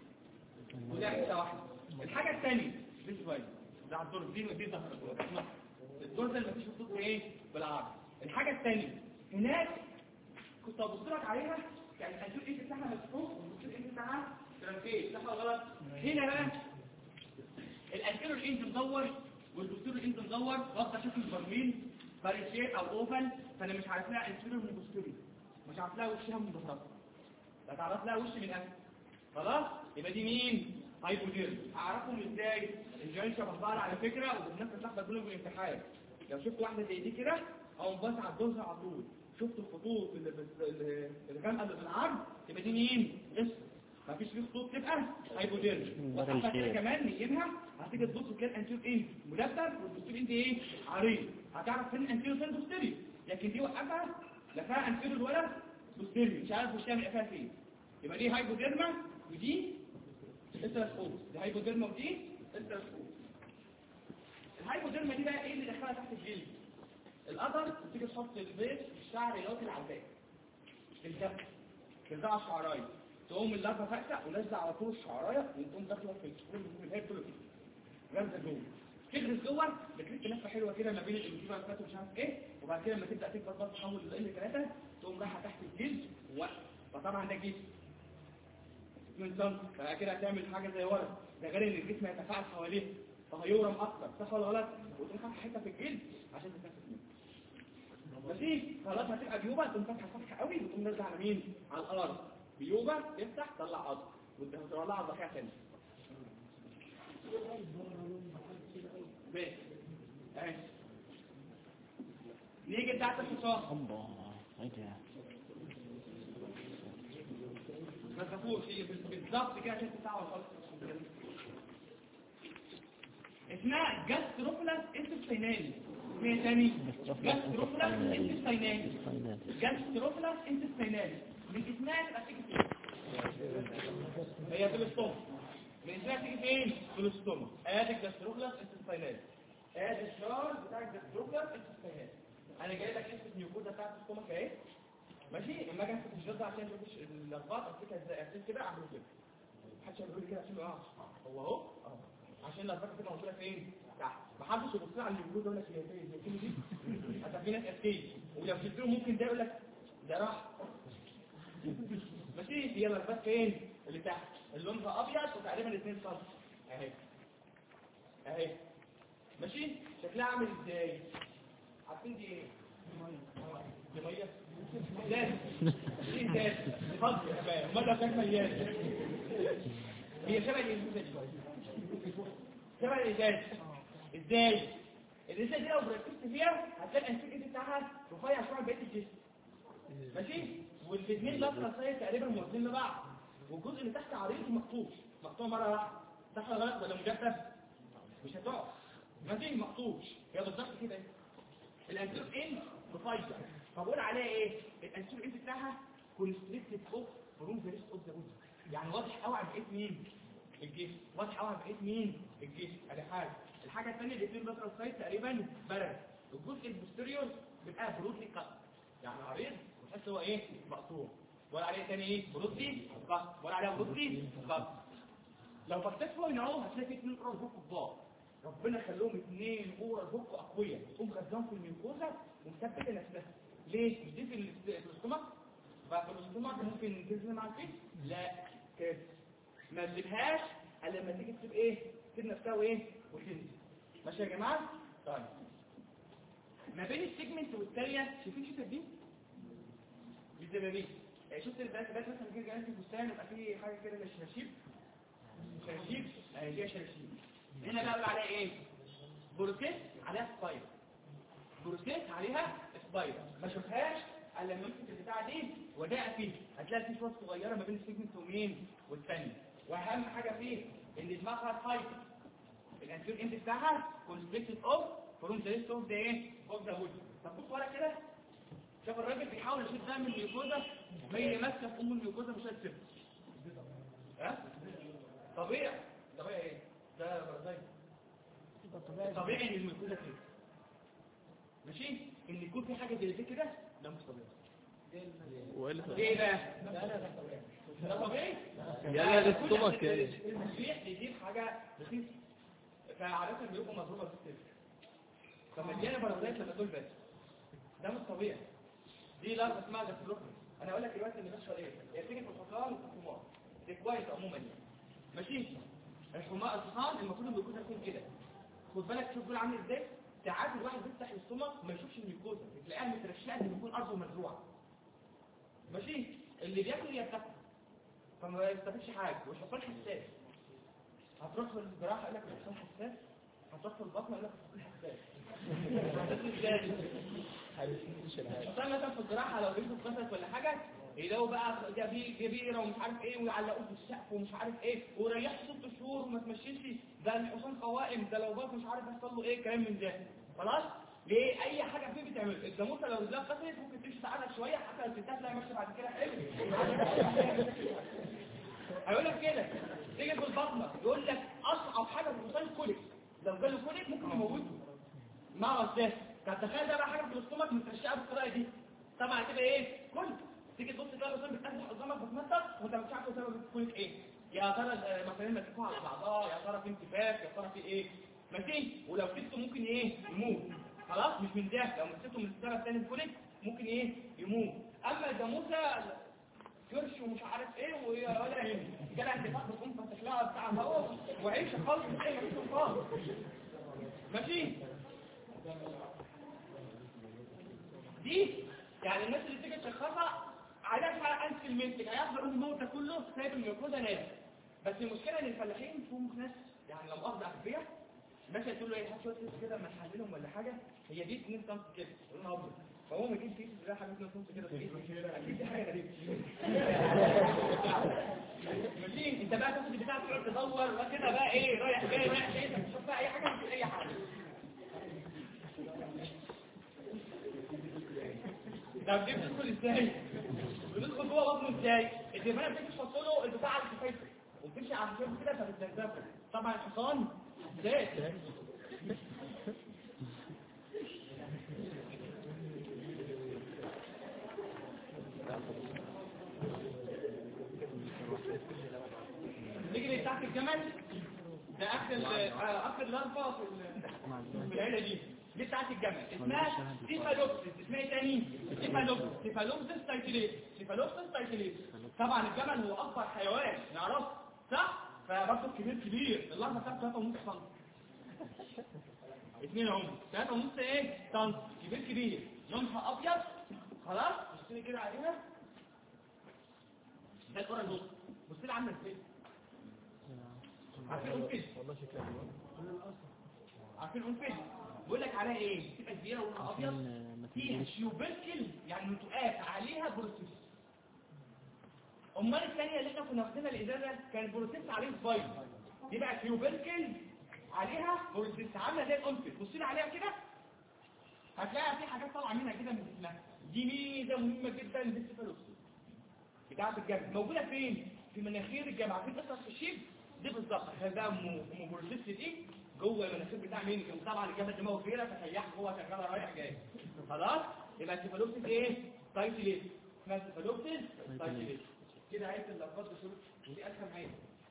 وده حته واحده. الحاجه الثانيه دي شويه ده على الدور دي ودي ظهر الدور ده اللي مفيش خطوط ايه؟ بالعرض. الحاجه الثانيه هناك كنت ابص لك عليها يعني هتشوف ايه بتاعها مفتوح وتشوف ايه بتاعها ترانكيت. صح ولا غلط؟ هنا بقى الانتيريور اند مدور والبوستيريور اند مدور واخده شكل برميل باريشيت او اوفل. فانا مش عارف لها انتيريور من بوستيريور مش عارف لها وشها من ظهرها. لا تعرف لها وش من اسفل. خلاص يبقى دي مين؟ هايبوديرما. اعرفهم ازاي؟ الجوين شبه بعض على فكره وبنفس اللحظه بيقولوا في الامتحان. لو شفت واحده زي دي كده او بص على الجزء على طول شفت الخطوط اللي الغامقه اللي في العرض يبقى دي مين؟ اسم. مفيش فيه خطوط تبقى هايبوديرما. وحتى كده كمان نجيبها هتيجي تبص كده الانتيريور اند مدبب والبوستيريور اند ايه؟ عريض. هتعرف فين الانتيريور فين البوستيريور. لكن دي وقفها لا فيها انتيريور ولا بوستيريور مش عارف وشها من قفاها فين. يبقى دي هايبوديرما ودي استراسكوب. دي هايبوديرما ودي استراسكوب. الهايبوديرما دي بقى ايه اللي دخلها تحت الجلد؟ القدر تيجي تحط البيض الشعر يلاقي على الباقي الجبهه تلزق على الشعرايه تقوم اللفه فاكسه ولزق على طول الشعرايه وتقوم داخله في الكل في الهيد كله كده غرزه جوه تغرز جوه بتلف لفه حلوه كده ما بين الانتيبه والفاتو مش عارف ايه. وبعد كده لما تبدا تكبر بقى تحول ل ثلاثة تقوم رايحه تحت الجلد ووقف. فطبعا ده جسم من سم فبقى كده هتعمل حاجه زي ورق. ده غير ان الجسم هيتفاعل حواليه فهيورم اكتر. صح ولا غلط؟ وتقوم فاتحه حته في الجلد عشان تتنفس منه. ماشي خلاص هتبقى بيوبه تقوم فاتحه فتحه قوي وتقوم نازله على مين؟ على الارض. بيوبه تفتح تطلع عضل وتطلع على الضحيه ثاني. ماشي اهي نيجي بتاعت الحصان. الله ايه ده؟ ما تخافوش بالظبط كده عشان تتعود خالص. اسمها جاستروفلاس انتستينالي. اسمها تاني جاستروفلاس انتستينالي. جاستروفلاس انتستينالي من اسمها تبقى تيجي فين؟ هي في الاستومك. من اسمها تيجي فين؟ في الاستومك. ادي الجاستروفلاس انتستينالي. ادي الشار بتاع الجاستروفلاس انتستينالي. انا جاي لك اسم النيوكوزا بتاعت الاستومك اهي. ماشي؟ اما اجي امسك الشار ده عشان تشوفش الارباط امسكها ازاي؟ امسك كده اعمل كده. محدش هيقول لي كده عشان اه هو اهو اهو عشان الارباط كده موجوده فين؟ تحت. محدش يبص على النيوكوزا ولا هي فين هي فين دي؟ حتى في ناس اذكياء ولو شفت له ممكن ده يقول لك ده راح. ماشي؟ هي الارباط فين؟ اللي تحت. اللون ده ابيض وتقريبا اتنين سم اهي اهي. ماشي؟ شكلها عامل ازاي؟ عارفين دي ايه؟ دي ميه ازاز. دي ازاز فضل يا شباب مدى كان مليان. هي شبه الازاز شويه شبه الازاز. ازاي؟ الازاز دي لو ركزت فيها هتلاقي الانسجه بتاعها رفيع شويه بقيه الجسم. ماشي؟ والاثنين لفه تقريبا موازيين لبعض والجزء اللي تحت عريض ومقطوع. مقطوع مره واحده. صح ولا غلط ولا مجفف؟ مش هتقع. ماشي؟ مقطوع. هي بالظبط كده. الانسولين ان رفيع. فبقول عليها ايه؟ الانسولين ان بتاعها كونستريكتد اوف فروم ذا ريست اوف ذا بودي. يعني واضح قوي على بقيه مين؟ الجسم. واضح قوي على بقيه مين؟ الجسم. ادي حاجه. الحاجه الثانيه الاثنين لاترال سايد تقريبا بارد. الجزء البوستيريور بيبقى برودلي كات. يعني عريض وتحس هو ايه؟ مقطوع. ولا عليه تاني ايه؟ برودلي كات. ولا عليه برودلي كات. لو بصيت فوق هنا اهو هتلاقي في اثنين اورال بوك كبار. ربنا خلوهم اثنين اورال بوك اقوياء. تقوم غزاهم في الميوكوزا ومثبته نفسها. ليه؟ مش دي في الاستومك؟ ففي الاستومك ممكن تنزل مع الفيس؟ لا كده. ما تسيبهاش الا لما تيجي تسيب ايه؟ تسيب نفسها وايه؟ وتنزل. ماشي يا جماعه؟ طيب. ما بين السيجمنت والثانيه شايفين الحته دي؟ دي الزبابيك. شفت البنات بس مثلا كده جنب الفستان يبقى في حاجه كده للشراشيب. شراشيب اهي دي شراشيب. هنا بقى بقول عليها ايه؟ بروتيست عليها سباير. بروتيست عليها سباير. ما اشوفهاش الا لما امسك البتاعه دي وادقق فيها. هتلاقي في شوط صغيره ما بين السيجمنت ومين؟ والثانيه. واهم حاجه فيه ان دماغها سباير. الانسولين انت بتاعها كونستريكتد اوف فروم ذا ريست اوف ذا ايه؟ اوف ذا بودي. طب بص ورا كده. شوف الراجل بيحاول يشيل دم من الميوكوزا ما يمسك ام الميوكوزا مش هتسيبها. ها؟ طبيعي. طبيعي ايه؟ ده برزاي. طبيعي ان الميوكوزا كده. ماشي؟ ان يكون في حاجه زي كده ده مش طبيعي. ايه بقى؟ ده طبيعي؟ يا الاستومك يعني المسيح يجيب حاجه رخيصه. فعادة بيبقوا مضروبه في السلك. فمليانه برزايت لما دول بس. ده مش طبيعي. دي لفظ اسمها جاستروفلاس. انا اقول لك دلوقتي ان مش طبيعي. هي بتيجي في الحصان والحمار. دي كويس عموما يعني. ماشي؟ الحمار الحصان المفروض انه يكون يكون كده. خد بالك شوف دول عامل ازاي؟ ساعات الواحد بيفتح الاستومك ما يشوفش الميوكوزا، بتلاقيها مترشقه ان يكون ارضه مزروعه. ماشي؟ اللي بياكل هي بتاكل. فما يستفادش حاجه، والحصان حساس. هتروح في الجراحه يقول لك الحصان حساس، هتروح في البطن يقول لك الحصان حساس. ازاي؟ الحصان مثلا في الجراحه لو رجله اتكسرت ولا حاجه يلاقوا بقى جبيره ومش عارف ايه ويعلقوه في السقف ومش عارف ايه وريحه ست شهور وما تمشيش. ده الحصان قوائم، ده لو باظ مش عارف يحصل له ايه كلام من ده. خلاص؟ ليه؟ اي حاجه فيه بتعمل. الجاموسه لو رجلها اتكسرت ممكن تمشي ساعتها شويه حتى لو الستات لا ماشيه بعد كده حلو. هيقول لك كده تيجي في البطنه يقول لك اصعب حاجه في الحصان كوليك. لو جاله كوليك ممكن يموته. مرض ده. طب تخيل ده بقى حاجه في الاستومك مترشقه بالطريقه دي. طبعا هتبقى ايه؟ كوليك. تيجي تبص تلاقي الحصان بتفتح قدامك بتنطط وانت مش عارف سبب الكوليك ايه. يا ترى مثلا مسكوها على بعضها، يا ترى في انتفاخ، يا ترى في ايه؟ ماشي؟ ولو سبته ممكن ايه؟ يموت. خلاص؟ مش من ده. لو مسكته من السبب ثاني الكوليك ممكن ايه؟ يموت. اما الجاموسه كرش ومش عارف ايه ولا هنا كده انتفاخ بتقوم فاتح لها بتاع هوا وعيشه خالص زي ما انتم خالص. ماشي؟ دي يعني الناس اللي تيجي تشخصها عليها انسل منتج هياخدوا الموت ده كله سايب الميوكوزا نازل. بس المشكله ان الفلاحين فيهم ناس يعني لو اخذ اغبياء ماشي تقول له ايه هات شويه كده اما نحللهم ولا حاجه هي دي اتنين سم كده لونها ابيض فهو ما يجيش فيه زي حاجه اسمها صوت كده اكيد دي حاجه غريبه. ماشي انت بقى تاخد البتاع تقعد تدور وكده بقى ايه رايح جاي رايح جاي تشوف بقى اي حاجه مش اي حاجه. طب دي بتدخل ازاي؟ بتدخل جوه بطنه ازاي؟ الدبانه بتمشي تفصله البتاع اللي في كتفه وبتمشي على الجنب كده فبتزنزفه. طبعا الحصان ازاي؟ نيجي لتحت الجمل ده اخر اخر لارفا في العيله دي. دي بتاعت الجمل اسمها سيفالوبسيس. اسمها ايه تاني؟ سيفالوبسيس. سيفالوبسيس تايتيليس. سيفالوبسيس تايتيليس. طبعا الجمل هو اكبر حيوان نعرفه صح؟ فبرضه كبير كبير. اللارفا بتاعته ثلاثة ونص سم. اثنين عمر ثلاثة ونص ايه؟ سم. كبير كبير لونها ابيض. خلاص بصي كده عليها ده الكره النص. بصي لي عامله ازاي؟ عارفين انفيد؟ والله شكلها عارفين انفيد؟ بقول لك عليها ايه؟ بتبقى كبيره ولونها ابيض فيها تيوبركل يعني نتوءات عليها بروتيس. امال الثانيه اللي احنا كنا واخدينها الازازه كان بروتيس عليه سبايك. دي بقى تيوبركل عليها بروتيس عامله زي الانفيد. بصي لي عليها كده هتلاقي في حاجات طالعه منها كده من جسمها. دي ميزه مهمه جدا للسيفالوبسيس بتاعت الجبل. موجوده فين؟ في مناخير الجبل. عارفين قصه الشيب دي بالظبط. هذا موبوليس دي جوه المناخير بتاع مين؟ كان طبعا الجبل دماغه كبيره فسياح جوه شغاله رايح جاي. خلاص يبقى السيفالوبسيس ايه؟ تايتيليس. اسمها السيفالوبسيس تايتيليس. كده عرفت اللفظات بشروط ودي اسهل حاجه.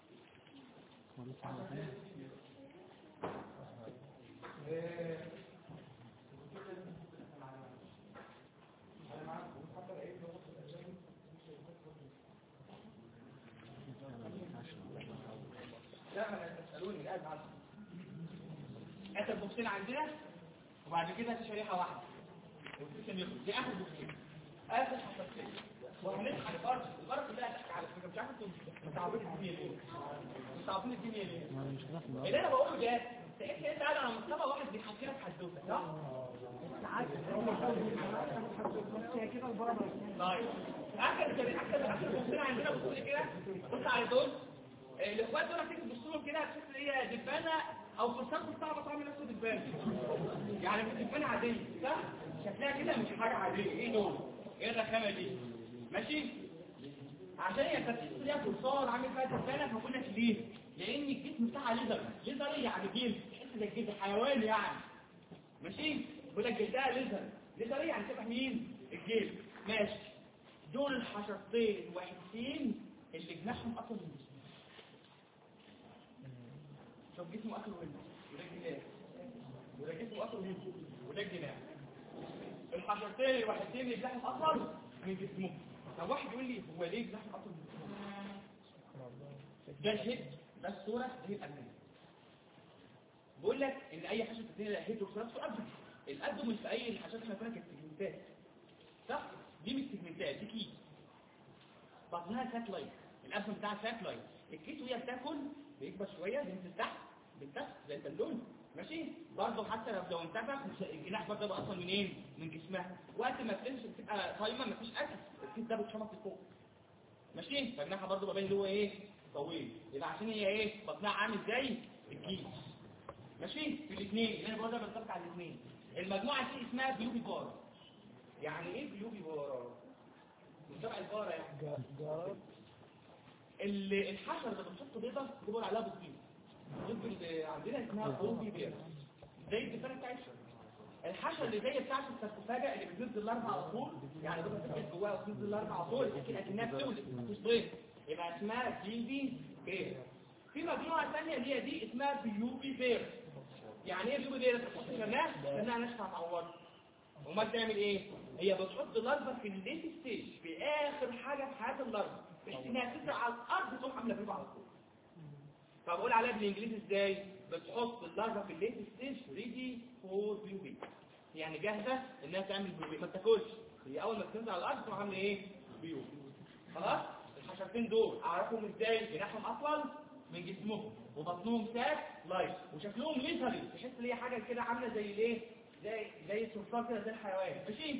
لا ما تسألوني الآن معلش. آخر بوكسين عندنا وبعد كده في شريحة واحدة والبوكسين يخرج. دي آخر بوكسين آخر حصتين وهنضحك الأرض. الأرض ده هتحكي على فكرة مش عارف انتوا متعبين الدنيا ليه؟ متعبين الدنيا ليه؟ اللي أنا بقوله ده تحس أنت قاعد على مصطبة واحد بيحكي لك حدوتة صح؟ طيب آخر آخر آخر بوكسين عندنا بصوا لي كده بص على دول. الاخوات دول هتيجي تبص لهم كده هتحس ان هي دبانه او فرصات صعبه تعمل نفسه دبانه. يعني مش دبانه عاديه صح؟ شكلها كده مش حاجه عاديه. ايه دول؟ ايه الرخامه دي؟ ماشي؟ عشان هي كانت تحس ان هي فرصات عامل فيها دبانه فقلنا ليه؟ لان الجسم بتاعها ليزر. ليزر يعني جلد تحس زي الجلد حيوان يعني. ماشي؟ بيقول لك جلدها ليزر. ليزر يعني شبه مين؟ الجلد. ماشي. دول الحشرتين الوحيدين اللي جناحهم اطول من الجسم. شوف جسمه اكله منه وده الجناح وده جسمه اكله منه وده الجناح. الحشرتين الوحيدين اللي جناحهم اطول من جسمه. طب واحد يقول لي هو ليه جناحهم اطول من جسمه؟ ده الهيد. ده الصوره دي الابدن. بقول لك ان اي حشره تانية هيد وصورته ابدن. الابدن مش في اي الحشرات اللي كانت سيجمنتات صح؟ دي مش سيجمنتات دي كيس. بطنها ساتلايت. الابدن بتاعها ساتلايت. الكيس وهي بتاكل بيكبر شويه بينزل تحت بتحت زي البالون. ماشي؟ برضه حتى لو لو انتفخ الجناح برضه بقى اصلا منين؟ من جسمها. وقت ما بتمشي بتبقى صايمه مفيش اكل الكيس ده بيتشمط لفوق. ماشي؟ فجناحها برضه بقى باين اللي هو ايه؟ طويل. يبقى عشان هي ايه؟ بطنها عامل زي الكيس. ماشي؟ في الاثنين اللي انا بقول ده بنطبق على الاثنين. المجموعه دي اسمها بيوبي بار. يعني ايه بيوبي بار؟ متابع الباره يعني جار. الحشره اللي بتحط بيضه بيقول عليها بطيخ. الضد اللي عندنا اسمها بوبي بير زي الدفانه بتاعتها. الحشره اللي زي بتاعه السركوفاجه اللي بتنزل الاربع على طول يعني بيضه بتنزل جواها وتنزل الاربع على طول لكن اكنها بتولد مفيش بيض يبقى اسمها بيبي بير. في مجموعه ثانيه اللي هي دي اسمها بيوبي بير. يعني ايه بيوبي بير؟ بتحط شرناح لانها ناشفه هتعورها. وما بتعمل ايه؟ هي بتحط اللارفا في الليت ستيج في اخر حاجه في حياه اللارفا بحيث انها تنزل على الارض تقوم عامله بيضه على طول. فبقول عليها بالانجليزي ازاي؟ بتحط اللارفا في الليت ستيج ريدي فور بيوبي يعني جاهزه انها تعمل بيوبي ما تاكلش. هي اول ما تنزل على الارض تقوم عامله ايه؟ بيوبي. خلاص؟ الحشرتين دول اعرفهم ازاي؟ جناحهم اطول من جسمهم وبطنهم ساك لايت وشكلهم ليزري تحس ان هي حاجه كده عامله زي الايه؟ زي زي الصرصار كده زي الحيوان. ماشي؟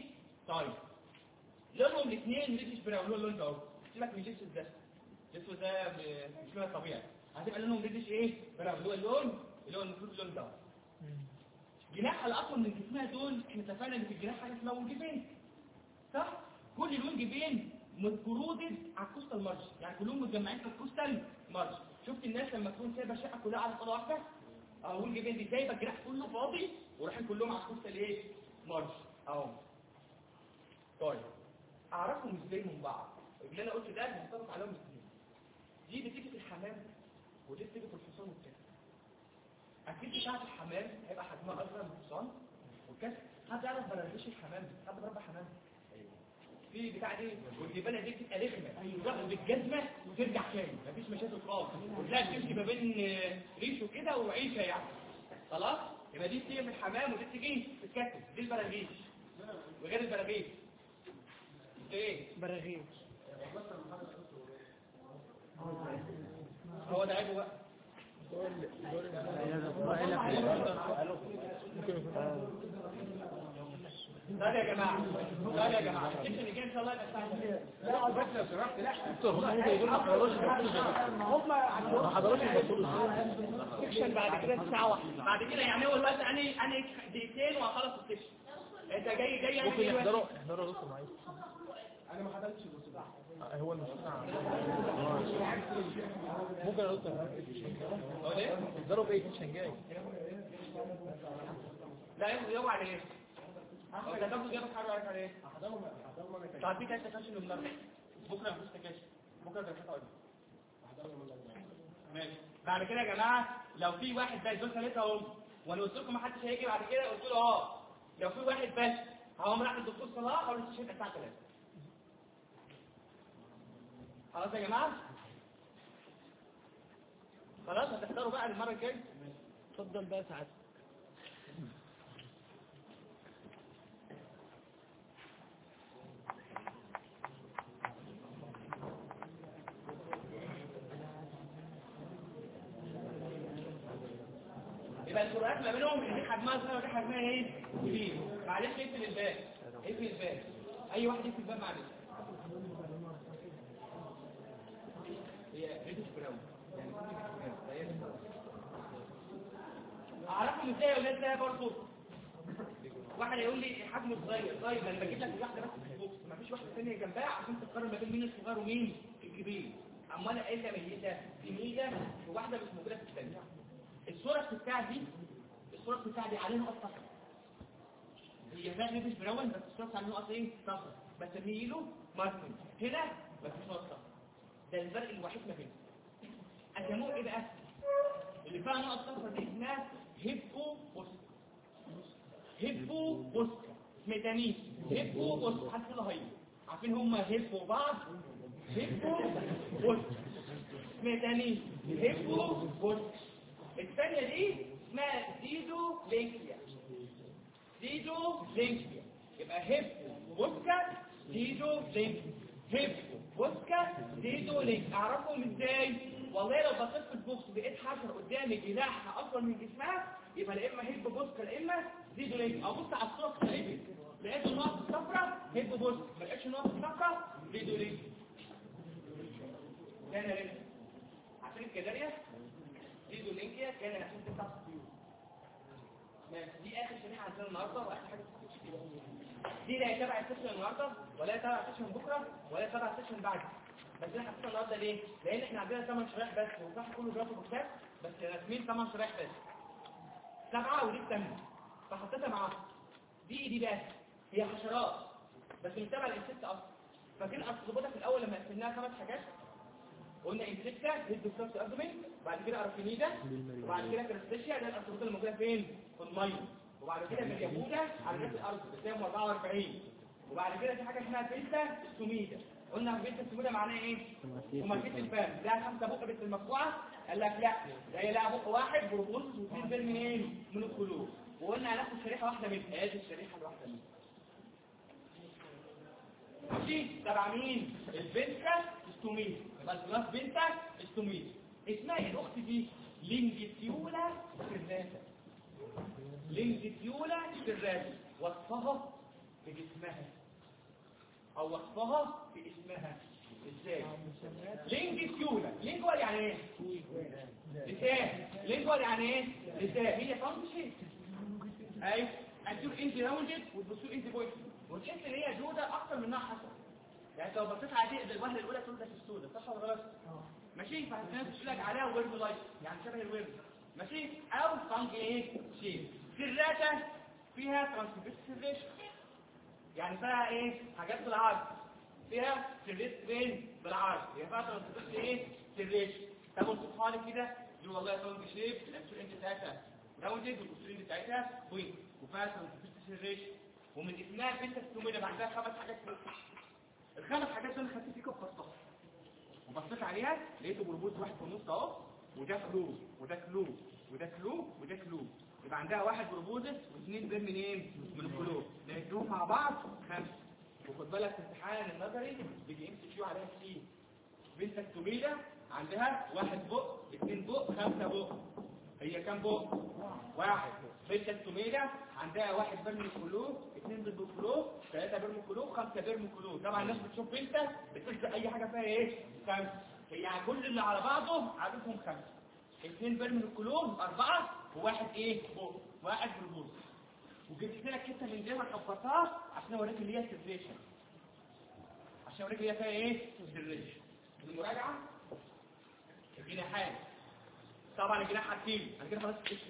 طيب لونهم الاثنين ريدش براون، لون اللون ده اهو، سيبك من الاسود ده، الاسود ده مش لون طبيعي، هتبقى لونهم ريدش ايه؟ براون، اللي هو اللون اللي هو المفروض اللون ده. جناحها الاطول من جسمها دول احنا اتفقنا ان في الجناح حاجه اسمها وجبين، صح؟ كل لون جبين متجرودد على الكوستال مارج، يعني كلهم متجمعين في الكوستال مارج. شفت الناس لما تكون سايبه الشقه كلها على صاله واحده؟ اهو الجبين دي سايبه الجناح كله فاضي ورايحين كلهم على الكوستال ايه؟ مارج اهو. طيب اعرفهم ازاي من بعض؟ اللي انا قلت ده متفق عليهم الاثنين. دي بتيجي في الحمام ودي بتيجي في الحصان والكسر. اكيد بتاعت الحمام هيبقى حجمها اصغر من الحصان والكسر. حد يعرف بلاش الحمام؟ حد بربى حمام؟ في بتاع دي والجبانه دي بتبقى رخمه، تاخد بالجزمه وترجع تاني مفيش مشاكل خالص، وتلاقي تمشي ما بين ريشه كده وعيشه يعني. خلاص؟ يبقى دي بتيجي في الحمام ودي بتيجي في الكتف، دي البراغيث. وغير البراغيث ايه؟ براغيث. هو ده عيبه بقى. طيب يا جماعه طيب يا جماعه السكشن اللي جاي ان شاء الله يبقى الساعه كام؟ لا بس لو سمحت لا دكتور هم ممكن يقولوا ما حضروش هم ما حضروش السكشن بعد كده الساعه واحدة بعد كده، يعني هو الوقت انا انا دقيقتين وهخلص السكشن. انت جاي جاي ممكن يحضروا يحضروا دكتور معايا. انا ما حضرتش الدكتور هو المشكله ممكن يا دكتور هو ليه؟ يحضروا بايه سكشن جاي؟ لا يوم على ايه؟ هو ده دكتور جاب حاجه عليك على ايه؟ هحضرهم هحضرهم انا تعطيك انت سكشن النهارده بكره مفيش سكشن بكره دراسات عليا هحضرهم ماشي. بعد كده يا جماعه لو في واحد بس دول ثلاثه اهو، وانا قلت لكم ما حدش هيجي بعد كده قلت له اه لو في واحد بس هقوم راح الدكتور صلاح او الاستشهاد الساعه ثلاثة. خلاص يا جماعه؟ خلاص هتحضروا بقى المره الجايه. اتفضل بقى ساعات. يبقى الفروقات ما بينهم ان دي حجمها صغير ودي حجمها ايه؟ كبير. معلش اقفل الباب اقفل الباب اي واحد يقفل الباب معلش. هي ريدش براون يعني اعرفهم ازاي يا ولاد ده برضه. واحد يقول لي حجمه صغير، طيب انا بجيب لك واحده بس في البوكس مفيش واحده ثانيه جنبها عشان تقارن ما بين مين الصغير ومين الكبير. امال ايه ده ميته في ميزه وواحده مش موجوده في الثانيه. الصوره بتاعتي دي الصوره بتاعتي دي عليها نقط صفراء، هي فيها ريدش براون بس الصوره عليها نقط ايه صفراء، بسميه له ماركن. هنا مفيش نقط صفراء، ده الفرق الوحيد ما بينهم. اسموه ايه بقى؟ اللي فيها نقط صفراء دي اسمها هيبو بوسكا. هيبو بوسكا ميتانيس هيبو بوسكا. حد كده هاي عارفين هم هيبو بعض؟ هيبو بوسكا ميتانيس هيبو بوسكا. الثانيه دي اسمها ديدو لينكيا. ديدو لينكيا يبقى هيبو بوسكا ديدو لينكيا. هيبو بوسكا ديدو لينكيا. اعرفهم ازاي؟ والله لو بصيت في البوكس لقيت حشره قدامي جناحها اطول من جسمها يبقى لا اما هيبو بوسكا لا اما ديدو لينكيا. ابص على الصوره بتاعتي لقيت النقط الصفراء هيبو بوسكا، ما لقيتش النقط الصفراء ديدو لينكيا. كان ليه؟ عشان الكداريا ديدو لينكيا كان عشان تفتح الطيور. ماشي دي اخر شريحه عندنا النهارده واخر حاجه دي لا تبع السيشن النهارده ولا تبع السيشن بكره ولا تبع السيشن بعد. بس احنا حطينا النهارده ليه؟ لان احنا عندنا ثمان شرايح بس والصح كله بياخد بوكسات بس رسمين ثمان شرايح بس. سبعه ودي الثامنه فحطيتها معاها. دي دي بس هي حشرات بس مش تبع الانسكت اصلا. فاكرين اصل في الاول لما قسمناها خمس حاجات قلنا انسكتا هيد بوكسات ابدومين وبعد كده اركينيدا وبعد كده كريستيشيا ده الارثروبود اللي موجوده فين؟ في الميه. وبعد كده باليهوده على نفس الارض بتساوي أربعة وأربعين. وبعد كده في حاجه اسمها بيتا ستوميدا. قلنا بيتا ستوميدا معناها ايه؟ وماركيت الفم لها خمسه بق بس المقطوعه. قال لك لا ده هي لها بق واحد بروبوس واثنين بير منين؟ من الخلوق. وقلنا هناخد شريحه واحده منها ادي الشريحه الواحده منها. ماشي تبع مين؟ البنتا ستوميدا. يبقى الكلاس بنتا ستوميدا. اسمها ايه الاخت دي؟ لينجيتيولا سيراسا. لينجيتيولا سيراسا وصفها بجسمها او وصفها في اسمها. ازاي؟ لينجيكيولا. لينجوال يعني ايه؟ لسان. لينجوال يعني ايه؟ لسان. هي فانكشن. ايوه الدور انت راوندد والبصور انت بوينت، وتحس ان هي جوده اكتر منها حصى. يعني لو بصيت على دي الوهله الاولى تقول ده في السودا، صح ولا غلط؟ ماشي. فالناس بتقول لك عليها ويرد لايت يعني شبه الورد، ماشي. او فانج ايه شيء. سيراتا فيها ترانسفيرس، يعني فيها ايه حاجات بالعرض، فيها سيريس بين بالعرض، هي فيها ترانسفيرس ايه سيريس. طب وصفها لي كده دي والله فانج شيب. الانسول انت بتاعتها راوندد والبصور بتاعتها بوينت وفيها ترانسفيرس سيريس، ومن اسمها بنت السوميده بعدها خمس حاجات فوق. الخمس حاجات دول خدت فيك وفصلتها وبصيت عليها لقيته بربوط واحد في النص اهو، وده كلو وده كلو وده كلو وده كلو، يبقى عندها واحد بربوزس واثنين بين منين من الكلو، لقيتهم مع بعض خمسه. وخد بالك في امتحان النظري بيجي ام سي كيو عليها سي. بنت التوميده عندها واحد بق اثنين بق خمسه بق، هي كام بق؟ واحد. بنت التوميده عندها واحد برم كلو اثنين ضد كلو ثلاثه برم كلو خمسه برم كلو. طبعا الناس بتشوف بنت بتلزق اي حاجه فيها ايه خمسه، هي كل اللي على بعضه عددهم خمسه. اثنين برم كلو اربعه وواحد ايه بق واحد بربوز. وجبت لك حته من دي حفظتها عشان اوريك اللي هي سيرفيشن، عشان اوريك اللي هي فيها ايه سيرفيشن. المراجعه الجناحات طبعا الجناح حكيم انا كده خلاص كده.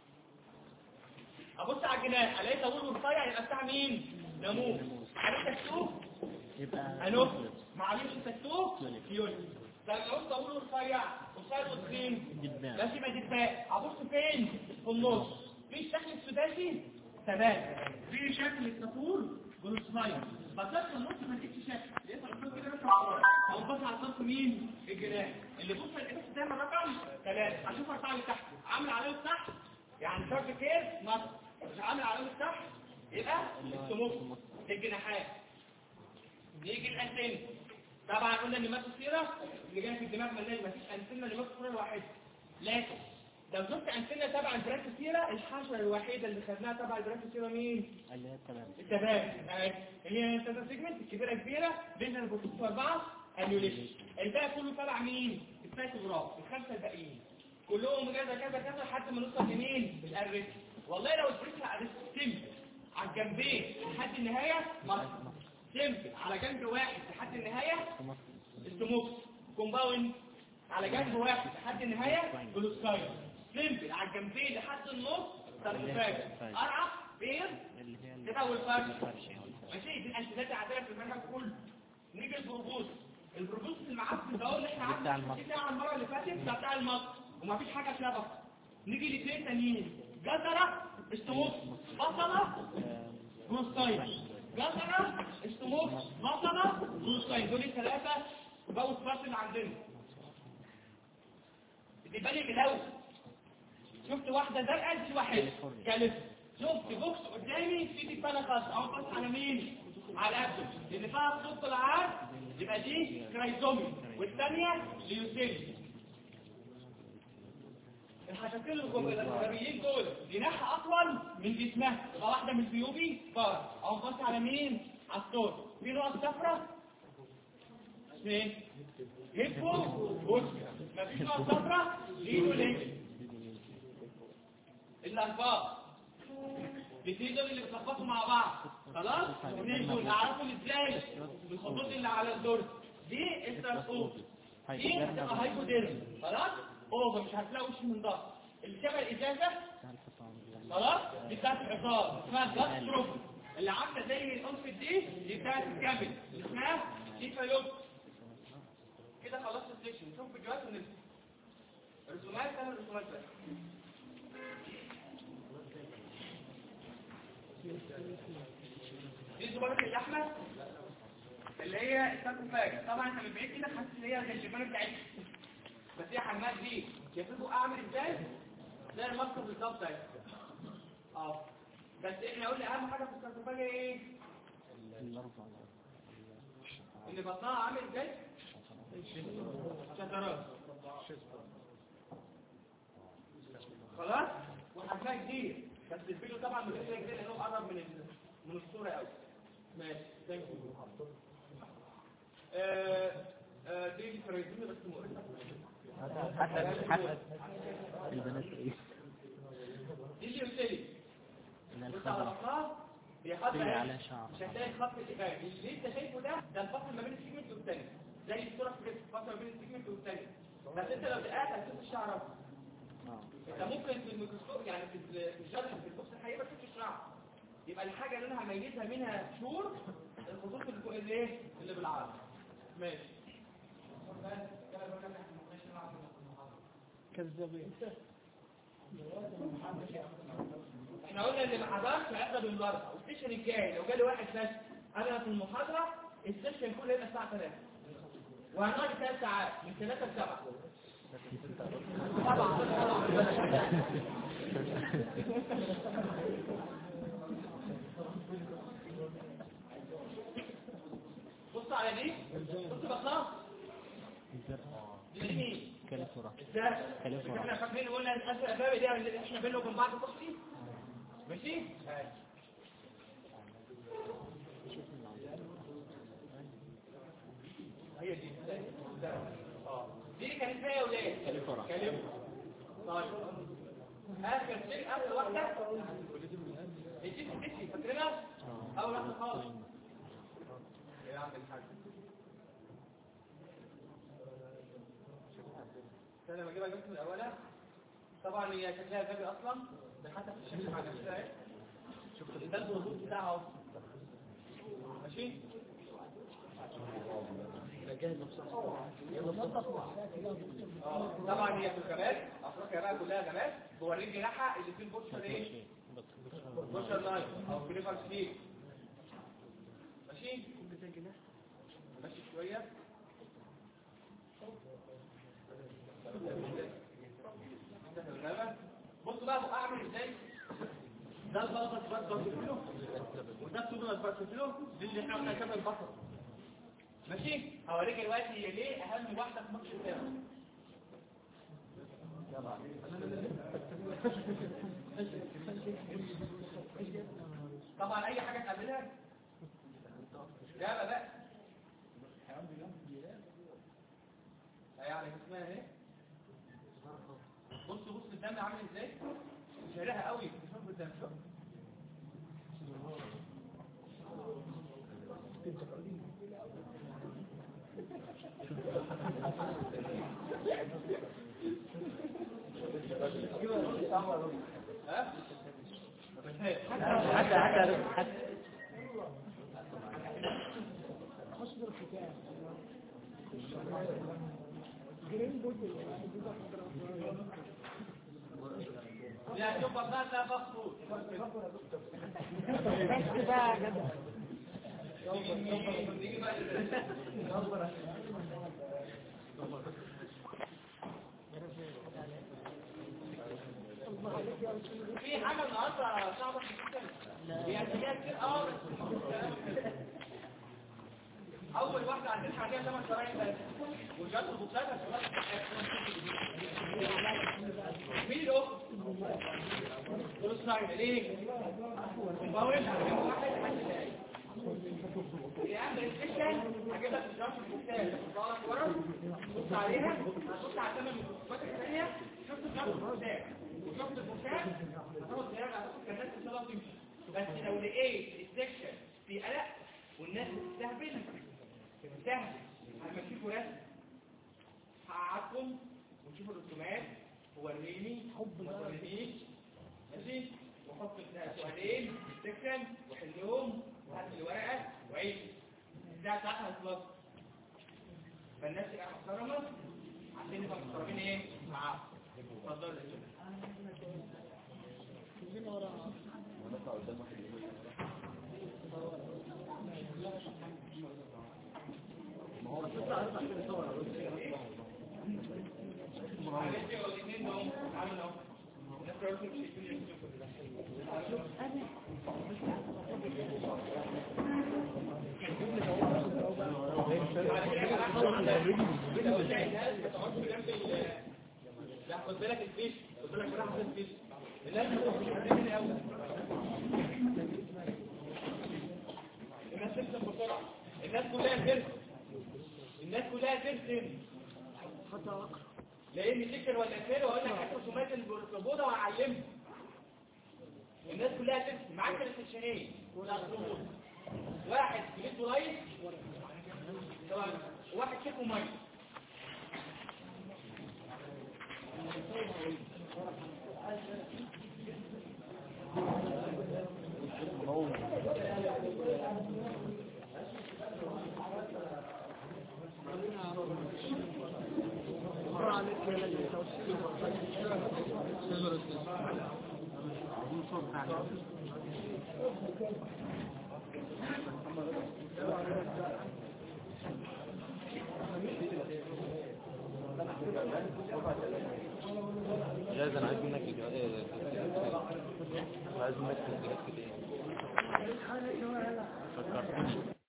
ابص على الجناح الاقي طويل ورفيع يبقى بتاع مين؟ ناموس. عارف تكتوه؟ يبقى انوف. معلش تكتوه فيول. ده لو طويل ورفيع قصير وتخين لازم يبقى دفاع. ابص فين؟ في النص. في الشكل السداسي تمام، في شكل الطفول جلوسماير. بصيت في النص ما لقيتش شكل، لقيت الخطوط كده بس اهو. بص على طرف مين؟ الجناح. اللي بص الاكس دايما رقم ثلاثة. اشوف ارفع لي تحت عامل عليه تحت يعني شرط كير نص، مش عامل عليه تحت يبقى السموك الجناحات. نيجي الانتن. طبعا قلنا ان ماسك سيره اللي جايه في الدماغ مليان، مفيش انتنه اللي ماسك سيره واحده. لكن لو شفت انتنه تبع البراكت سيره، الحشره الوحيده اللي خدناها تبع البراكت سيره مين؟ اللي هي التباب. التباب اللي هي التباب سيجمنت الكبيره كبيره بين البروتوس اربعه انيوليشن. الباقي كله تبع مين؟ السايتوغراف. الخمسه الباقيين كلهم كذا كذا كذا لحد ما نوصل لمين؟ الارست. والله لو البريسها ارست على الجنبين لحد النهايه مصر سيمبل، على جنب واحد لحد النهايه السموكس كومباوند، على جنب واحد لحد النهايه جلوسكايد سيمبل، على الجنبين لحد النص ساركوفاج ارعب بير كده والفرش. ماشي. دي الانتيزات عندنا في المنهج كله. نيجي البروبوز. البروبوز المعفن ده اللي احنا عملناه بتاع المره اللي فاتت بتاع المصر ومفيش حاجه فيها بقى. نيجي لاثنين تانيين جزره استموت بصله جلوسكايد، جزره استموت بصله جلوسكايد. دول الثلاثه بقوا الفرق اللي عندنا. يبقى لي الاول شفت واحده زرقاء دي واحده كالف، شفت بوكس قدامي في دي فانا خاص او بص على مين؟ على الابدو اللي فيها خط العرض يبقى دي كرايزومي والثانيه ليوسيلي. الحشاشين الغربيين دول جناحها اطول من جسمها، يبقى واحده من البيوبي بار او بص على مين؟ على الصوت. في نقط صفراء اثنين هيبو بص مفيش نقط صفراء ليه ليه الاربعه الاثنين دول اللي بيتلخبطوا مع بعض. خلاص الاثنين دول اعرفهم ازاي؟ بالخطوط اللي على الدور دي الترقوق دي هتبقى هايبوديرم. خلاص اوفر مش هتلاقي وش من ضغط. اللي شبه الازازه خلاص دي بتاعت الحصان اسمها جاست تروف، اللي عامله زي الانف دي دي بتاعت الكابل اللي اسمها سيفالوب. كده خلاص السيكشن. نشوف فيديوهات ونرسم رسومات. انا الرسومات بس دي زبالة اللحمه اللي هي الساركوفاج. طبعا انت من بعيد كده حاسس ان هي زي الجبانه بتاعتها، بس هي حماد دي شايفينه اعمل ازاي؟ زي الماسكه بالظبط اهي. اه بس احنا قلنا اهم حاجه في الساركوفاج ايه؟ ان بطنها عامل ازاي؟ شجرات. خلاص وحجمها كبير بس الفيديو طبعا مش كبير لانه قرب من من الصوره قوي. ماشي ثانك يو. دي فريزين بس مؤقتة حتى حتى البنات ايه دي اللي قلت لي من كنت الخضرة عرفناها بيحط تيجي على شعر مش هتلاقي خط الإبان اللي انت شايفه ده ده الفصل ما بين السيجمنت والثاني زي الصورة كده الفصل ما بين السيجمنت والثاني بس انت لو دققت هتشوف الشعر اهو انت ممكن في الميكروسكوب يعني في الجرح في البوكس الحقيقي ما تشوفش الشعر يبقى الحاجة اللي انا هميزها منها شور الخطوط اللي فوق الايه اللي بالعرض ماشي كذابين احنا قلنا اللي ما حضرش هيحضر الورقه والسيشن الجاي لو جالي واحد بس انا في المحاضره السيشن كله هيبقى الساعه ثلاثة وهنقعد ثلاث ساعات من ثلاثة ل سبعة طبعا بص على دي بص بقى دي مين كاليفورا ازاي احنا فاكرين قلنا الاسئله الباب دي اللي احنا بيننا وبين بعض تفصيل ماشي هي دي اه دي كانت ايه يا ولاد كاليفورا كاليفورا طيب اخر شيء اخر واحده الجيس الجيسي فاكرينها اول واحده خالص يا عم الحاج انا بجيبها جبت من اولها طبعا هي شكلها غبي اصلا ده حتى في الشكل مع نفسها اهي شفت ده الهبوط بتاعها اهو ماشي طبعا هي في الجمال افريقيا بقى كلها جمال بوريك جناحها اللي فيه البوتشر ايه بوتشر لاين او كليفر سليب ماشي ماشي شويه بصوا بقى اعمل ازاي ده البلطه بس كله وده التوبه بس كله دي اللي احنا قلنا كده البصر ماشي هوريك دلوقتي هي ليه اهم واحده في ماتش الكوره طبعا اي حاجه تقابلها جابه بقى يعني اسمها ايه بص بص الدم عامل ازاي شارعها قوي شوف الدم شوف ها حتى حتى حتى مصدر الكتاب جرين بودي لا شوف بقى ده مخطوط بس بقى جدع نيجي بقى في حاجه النهارده صعبه جدا يعني هي كتير اه اول واحده عندنا حاجه ثمان شرايين بس وجات البوكسات مين الاخت دول الصايم ليه مباوش واحد حد يا عم السكشن هجيب لك الجرس البوكسات طالع ورا بص عليها هتبص على ثمان البوكسات الثانيه شفت الجرس البوكسات وشفت البوكسات هتقعد تراجع هتاخد كنات ان شاء الله تمشي بس لو لقيت السكشن في قلق والناس بتستهبل سهل هنمشيكوا رسم هقعدكم ونشوف الرسومات ووريني حب ما تورينيش ماشي وحط سؤالين سكشن وحلهم وهات الورقه وعيد الساعه بتاعتها هتخلص فالناس تبقى محترمه عشان نبقى محترمين ايه معاهم اتفضلوا يا لا خد بالك الفيش خد بالك راح الفيش الناس بتقول قوي الناس تكتب بسرعه الناس كلها كده لان سكر ولا خير واقول لك هات رسومات البروبودا وهعلمها. الناس كلها تمشي معاك السكشنين والبروبودا. واحد جلد رايس وواحد شيك وميه. جاهز. انا عايز منك اجابات. عايز منك اجابات كده. فكرت